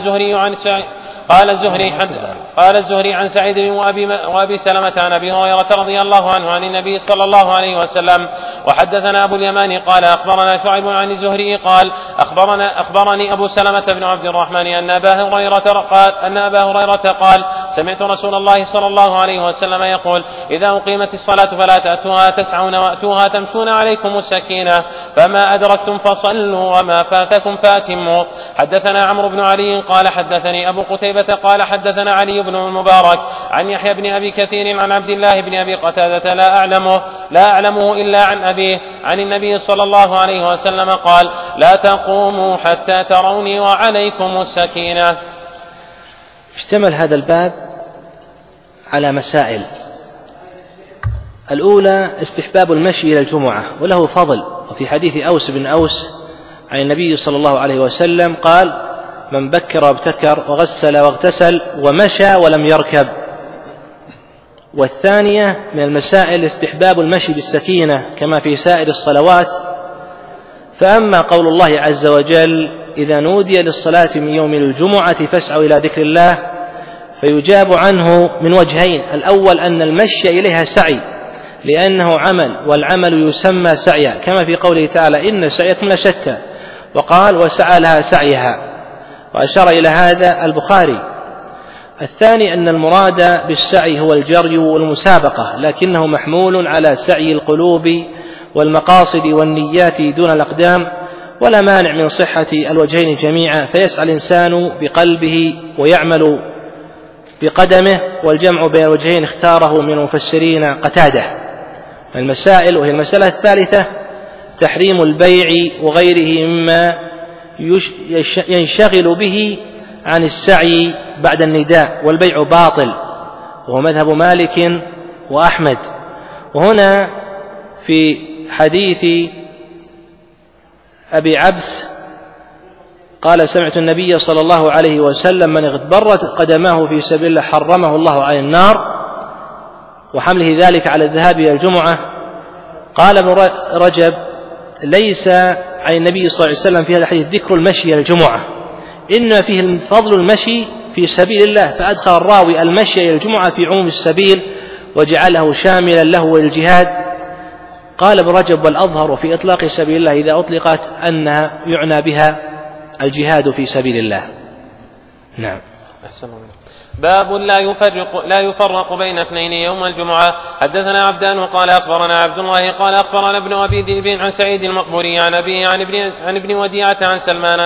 الزهري عن سعيد وأبي سلمة عن أبي هريرة رضي الله عنه عن النبي صلى الله عليه وسلم. وحدثنا أبو اليمان قال أخبرنا شعيب عن الزهري قال أخبرني أبو سلمة بن عبد الرحمن أن أبا هريرة قال سمعت رسول الله صلى الله عليه وسلم يقول إذا أقيمت الصلاة فلا تأتوها تسعون وأتوها تمشون عليكم السكينة فما أدركتم فصلوا وما فاتكم فأتموا. حدثنا عمرو بن علي قال حدثني أبو قتيبة قال حدثنا علي بن المبارك عن يحيى بن أبي كثير عن عبد الله بن أبي قتادة لا أعلمه إلا عن أبيه عن النبي صلى الله عليه وسلم قال لا تقوموا حتى تروني وعليكم السكينة.
اشتمل هذا الباب على مسائل. الأولى استحباب المشي إلى الجمعة وله فضل، وفي حديث أوس بن أوس عن النبي صلى الله عليه وسلم قال من بكر وابتكر وغسل واغتسل ومشى ولم يركب. والثانية من المسائل استحباب المشي بالسكينة كما في سائر الصلوات. فأما قول الله عز وجل إذا نودي للصلاة من يوم الجمعة فاسعوا إلى ذكر الله فيجاب عنه من وجهين: الأول أن المشي إليها سعي لأنه عمل، والعمل يسمى سعيا كما في قوله تعالى إن سعيكم لشتى، وقال وسعى لها سعيها، وأشار إلى هذا البخاري. الثاني أن المراد بالسعي هو الجري والمسابقة، لكنه محمول على سعي القلوب والمقاصد والنيات دون الأقدام، ولا مانع من صحة الوجهين جميعا، فيسعى الإنسان بقلبه ويعمل بقدمه. والجمع بين الوجهين اختاره من المفسرين قتادة. المسائل، وهي المسألة الثالثة تحريم البيع وغيره مما ينشغل به عن السعي بعد النداء، والبيع باطل، وهو مذهب مالك وأحمد. وهنا في حديث أبي عبس قال سمعت النبي صلى الله عليه وسلم من اغبرت قدماه في سبيل الله حرمه الله على النار، وحمله ذلك على الذهاب إلى الجمعة. قال ابن رجب ليس عن النبي صلى الله عليه وسلم في هذا الحديث ذكر المشي إلى الجمعة، إنما فيه فضل المشي في سبيل الله، فأدخل الراوي المشي إلى الجمعة في عموم السبيل وجعله شاملا له والجهاد. قال ابن رجب والأظهر في إطلاق سبيل الله إذا أطلقت أنها يعنى بها الجهاد في سبيل الله. نعم.
باب لا يفرق بين اثنين يوم الجمعة. حدثنا عبدان قال أخبرنا عبد الله قال أخبرنا ابن أبي ذئب عن سعيد المقبوري عن أبيه عن ابن وديعة عن سلمان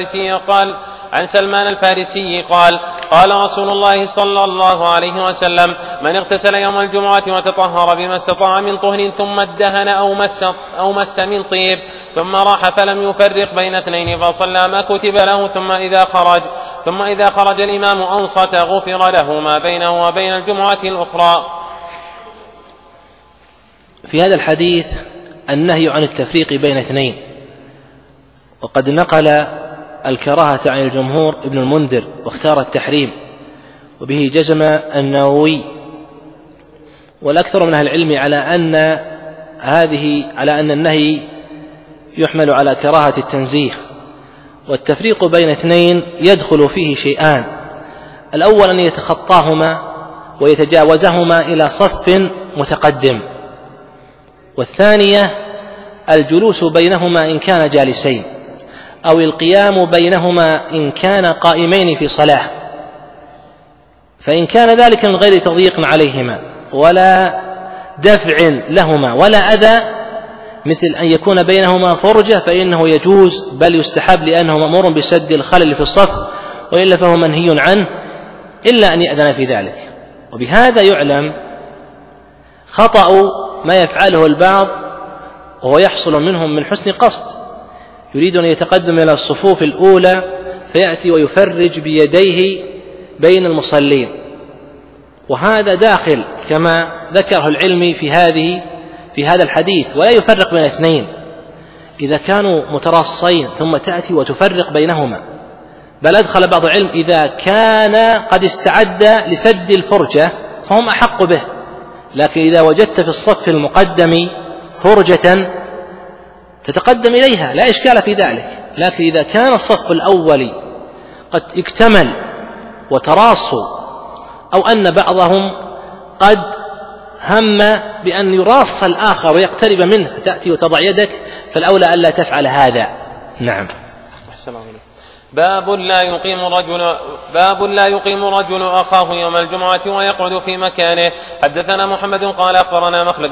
الفارسي قال قال رسول الله صلى الله عليه وسلم من اغتسل يوم الجمعة وتطهر بما استطاع من طهر ثم ادهن أو مس من طيب ثم راح فلم يفرق بين اثنين فصلى ما كتب له ثم إذا خرج الإمام أنصت غفر له ما بينه وبين الجمعة الأخرى.
في هذا الحديث النهي عن التفريق بين اثنين، وقد نقل الكراهة عن الجمهور ابن المنذر واختار التحريم، وبه جزم النووي، والأكثر من أهل العلم على أن النهي يحمل على كراهة التنزيه. والتفريق بين اثنين يدخل فيه شيئان: الأول أن يتخطاهما ويتجاوزهما إلى صف متقدم، والثانية الجلوس بينهما إن كان جالسين، أو القيام بينهما إن كان قائمين في صلاة، فإن كان ذلك من غير تضييق عليهما ولا دفع لهما ولا أذى مثل أن يكون بينهما فرجة فإنه يجوز بل يستحب لأنه مأمور بسد الخلل في الصف، وإلا فهو منهي عنه إلا أن يأذن في ذلك. وبهذا يعلم خطأ ما يفعله البعض وهو يحصل منهم من حسن قصد، يريد أن يتقدم إلى الصفوف الأولى فيأتي ويفرج بيديه بين المصلين، وهذا داخل كما ذكره العلم في هذا الحديث. ولا يفرق بين اثنين إذا كانوا متراصين ثم تأتي وتفرق بينهما، بل أدخل بعض العلم إذا كان قد استعد لسد الفرجة فهم أحق به. لكن إذا وجدت في الصف المقدم فرجة تتقدم إليها لا إشكال في ذلك. لكن إذا كان الصف الأول قد اكتمل وتراصوا أو أن بعضهم قد هم بأن يراص الآخر ويقترب منه تأتي وتضع يدك، فالأولى ألا تفعل هذا. نعم.
باب لا يقيم رجل أخاه يوم الجمعة ويقعد في مكانه. حدثنا محمد قال أخبرنا مخلد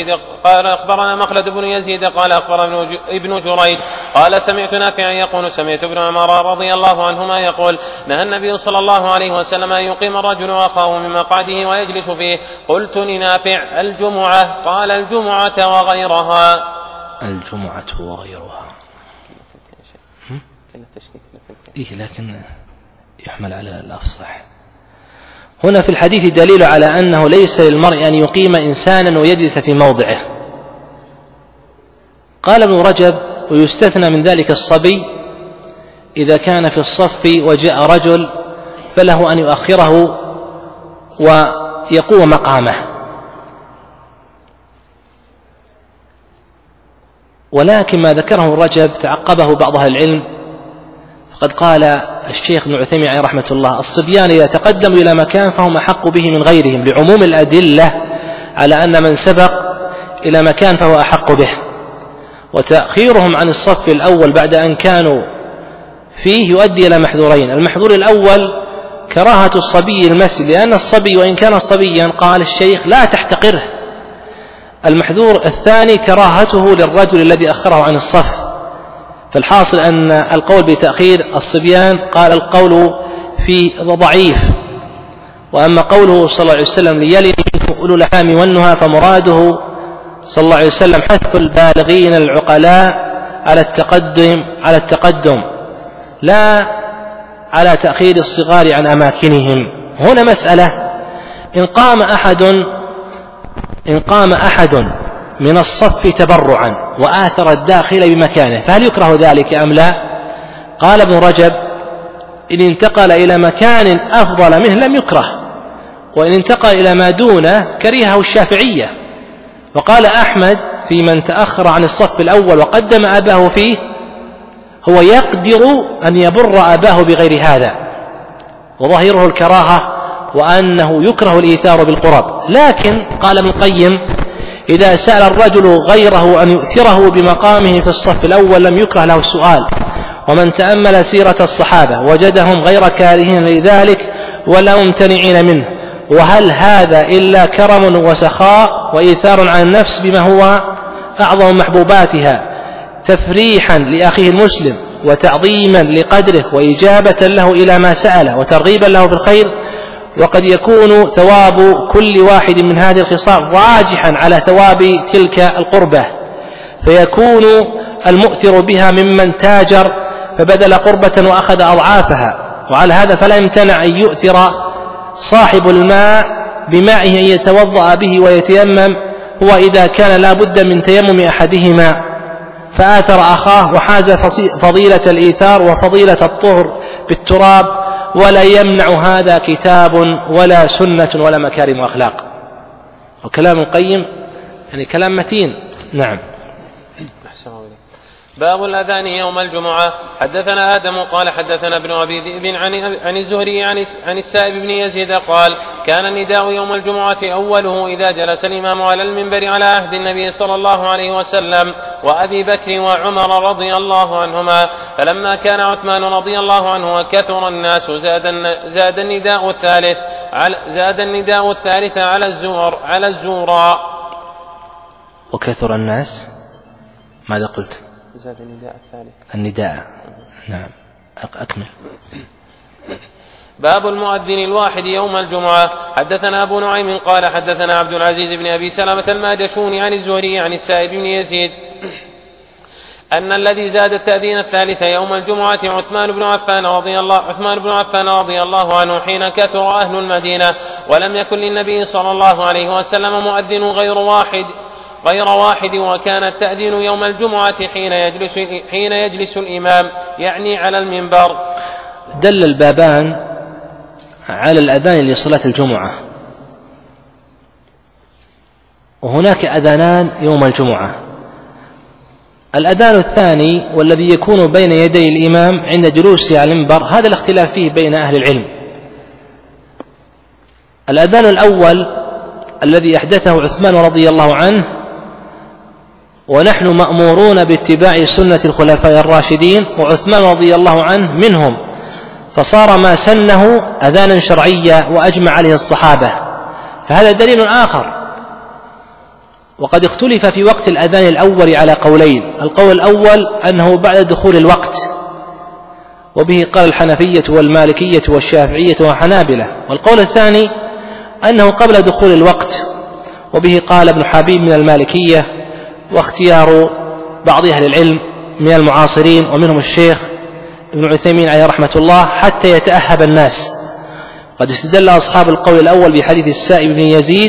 بن يزيد قال أخبرنا ابن جريج قال سمعت نافعا يقول سمعت ابن عمر رضي الله عنهما يقول نهى النبي صلى الله عليه وسلم أن يقيم الرجل أخاه من مقعده ويجلس فيه. قلت لنافع الجمعة؟ قال الجمعة وغيرها.
لكن يحمل على الأفصح. هنا في الحديث دليل على أنه ليس للمرء أن يقيم إنسانا ويجلس في موضعه. قال ابن رجب ويستثنى من ذلك الصبي إذا كان في الصف وجاء رجل فله أن يؤخره ويقوم مقامه. ولكن ما ذكره الرجب تعقبه بعض أهل العلم، قد قال الشيخ ابن عثيمين عليه رحمة الله الصبيان إذا تقدموا إلى مكان فهم أحق به من غيرهم لعموم الأدلة على أن من سبق إلى مكان فهو أحق به، وتأخيرهم عن الصف الأول بعد أن كانوا فيه يؤدي إلى محذورين. المحذور الأول كراهة الصبي المسجد، لأن الصبي وإن كان صبيا قال الشيخ لا تحتقره. المحذور الثاني كراهته للرجل الذي أخره عن الصف. فالحاصل أن القول بتأخير الصبيان قال القول فيه ضعيف. وأما قوله صلى الله عليه وسلم ليلي أولو الأحلام والنهى فمراده صلى الله عليه وسلم حث البالغين العقلاء على التقدم لا على تأخير الصغار عن أماكنهم. هنا مسألة إن قام أحد من الصف تبرعا وآثر الداخل بمكانه فهل يكره ذلك أم لا؟ قال ابن رجب إن انتقل إلى مكان أفضل منه لم يكره، وإن انتقل إلى ما دونه كرهه الشافعية. وقال أحمد في من تأخر عن الصف الأول وقدم أباه فيه هو يقدر أن يبر أباه بغير هذا، وظاهره الكراهة وأنه يكره الإيثار بالقرب. لكن قال ابن القيم إذا سأل الرجل غيره أن يؤثره بمقامه في الصف الأول لم يكره له السؤال. ومن تأمل سيرة الصحابة وجدهم غير كارهين لذلك ولا ممتنعين منه. وهل هذا إلا كرم وسخاء وإيثار عن النفس بما هو أعظم محبوباتها تفريحا لأخيه المسلم وتعظيما لقدره وإجابة له إلى ما سأله وترغيبا له في الخير. وقد يكون ثواب كل واحد من هذه الخصال راجحا على ثواب تلك القربة، فيكون المؤثر بها ممن تاجر فبذل قربة وأخذ أضعافها. وعلى هذا فلا يمتنع أن يؤثر صاحب الماء بمائه أن يتوضأ به ويتيمم هو إذا كان لا بد من تيمم أحدهما، فآثر أخاه وحاز فضيلة الإيثار وفضيلة الطهر بالتراب، ولا يمنع هذا كتاب ولا سنة ولا مكارم أخلاق. وكلام القيم يعني كلام متين. نعم.
باب الأذان يوم الجمعة. حدثنا آدم قال حدثنا ابن أبي ذئب عن الزهري عن السائب بن يزيد قال كان النداء يوم الجمعة أوله إذا جلس الإمام على المنبر على عهد النبي صلى الله عليه وسلم وأبي بكر وعمر رضي الله عنهما، فلما كان عثمان رضي الله عنه وكثر الناس زاد النداء الثالث على الزوراء.
وكثر الناس ماذا قلت؟
زاد النداء الثالث.
النداء. نعم أكمل.
باب المؤذن الواحد يوم الجمعة. حدثنا أبو نعيم قال حدثنا عبد العزيز بن أبي سلمة الماجشوني عن الزهري عن السائب بن يزيد أن الذي زاد التأذين الثالث يوم الجمعة عثمان بن عفان رضي الله عنه حين كثر أهل المدينة، ولم يكن للنبي صلى الله عليه وسلم مؤذن غير واحد، وكان التأذين يوم الجمعة حين يجلس الإمام يعني على المنبر.
دل البابان على الأذان لصلاة الجمعة، وهناك أذانان يوم الجمعة. الأذان الثاني والذي يكون بين يدي الإمام عند جلوسه على المنبر هذا الاختلاف فيه بين أهل العلم. الأذان الأول الذي أحدثه عثمان رضي الله عنه، ونحن مأمورون باتباع سنة الخلفاء الراشدين، وعثمان رضي الله عنه منهم، فصار ما سنه أذانا شرعيا وأجمع عليه الصحابة، فهذا دليل آخر. وقد اختلف في وقت الأذان الأول على قولين: القول الأول أنه بعد دخول الوقت، وبه قال الحنفية والمالكية والشافعية والحنابلة، والقول الثاني أنه قبل دخول الوقت، وبه قال ابن حبيب من المالكية، واختيار بعض أهل العلم من المعاصرين ومنهم الشيخ ابن عثيمين عليه رحمة الله حتى يتأهب الناس. قد استدل أصحاب القول الأول بحديث السائب بن يزيد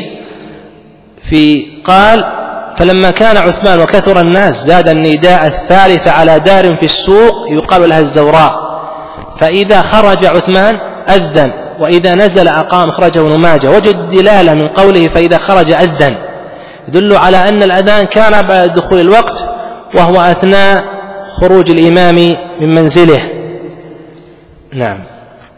قال: فلما كان عثمان وكثر الناس زاد النداء الثالث على دار في السوق يقال لها الزوراء، فإذا خرج عثمان أذن، وإذا نزل أقام. خرجه ابن ماجه. وجد دلالة من قوله فإذا خرج أذن يدل على أن الأذان كان بعد دخول الوقت، وهو أثناء خروج الإمام من منزله. نعم.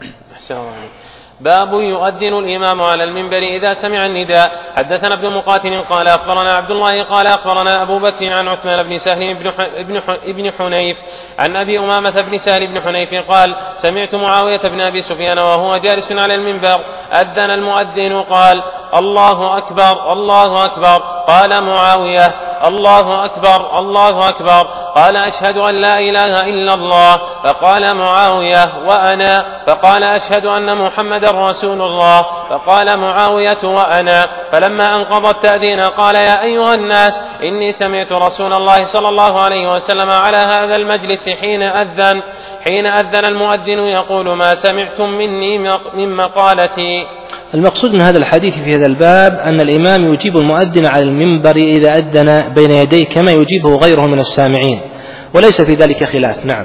باب يؤذن الإمام على المنبر إذا سمع النداء. حدثنا ابن مقاتل قال أخبرنا عبد الله قال أخبرنا أبو بكر عن عثمان بن سهل بن حنيف عن أبي أمامة بن سهل بن حنيف قال: سمعت معاوية بن أبي سفيان وهو جالس على المنبر أذن المؤذن قال: الله أكبر الله أكبر. قال معاوية: الله أكبر الله أكبر. قال: أشهد أن لا إله إلا الله. فقال معاوية: وأنا. فقال: أشهد أن محمد رسول الله. فقال معاوية: وأنا. فلما انقضى التأذين قال: يا أيها الناس، إني سمعت رسول الله صلى الله عليه وسلم على هذا المجلس حين أذن المؤذن يقول: ما سمعتم مني من مقالتي.
المقصود من هذا الحديث في هذا الباب أن الإمام يجيب المؤذن على المنبر إذا أذن بين يديه كما يجيبه غيره من السامعين، وليس في ذلك خلاف. نعم.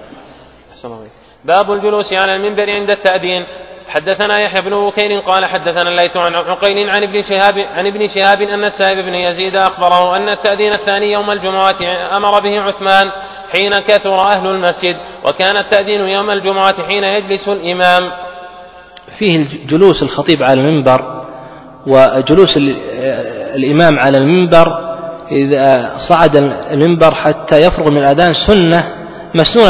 باب الجلوس على المنبر عند التأذين. حدثنا يحيى بن بكير قال حدثنا الليث عن عقيل عن ابن شهاب أن السائب بن يزيد أخبره أن التأذين الثاني يوم الجمعة أمر به عثمان حين كثر أهل المسجد، وكان التأذين يوم الجمعة حين يجلس الإمام.
فيه جلوس الخطيب على المنبر وجلوس الإمام على المنبر إذا صعد المنبر حتى يفرغ من الأذان سنة مسنونة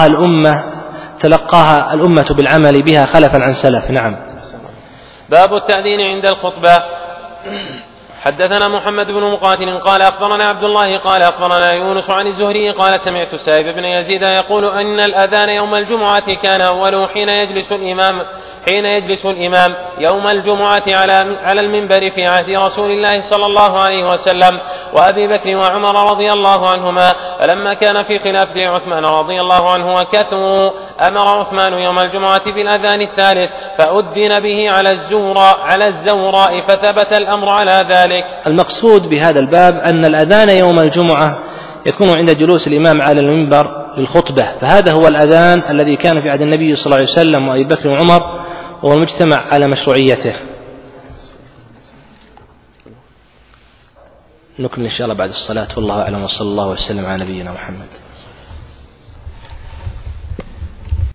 تلقاها الأمة بالعمل بها خلفا عن سلف. نعم.
باب التأذين عند الخطبة. حدثنا محمد بن مقاتل قال أخبرنا عبد الله قال أخبرنا يونس عن الزهري قال سمعت السائب بن يزيد يقول أن الأذان يوم الجمعة كان أوله حين يجلس الإمام يوم الجمعة على المنبر في عهد رسول الله صلى الله عليه وسلم وأبي بكر وعمر رضي الله عنهما. فلما كان في خلافة عثمان رضي الله عنه وكثروا أمر عثمان يوم الجمعة بالأذان الثالث فأذن به على الزوراء فثبت الأمر على ذلك.
المقصود بهذا الباب أن الأذان يوم الجمعة يكون عند جلوس الإمام على المنبر للخطبة، فهذا هو الأذان الذي كان في عهد النبي صلى الله عليه وسلم وأبي بكر وعمر، وهو المجتمع على مشروعيته. نكمل إن شاء الله بعد الصلاة، والله أعلم، وصلى الله وسلم على نبينا محمد.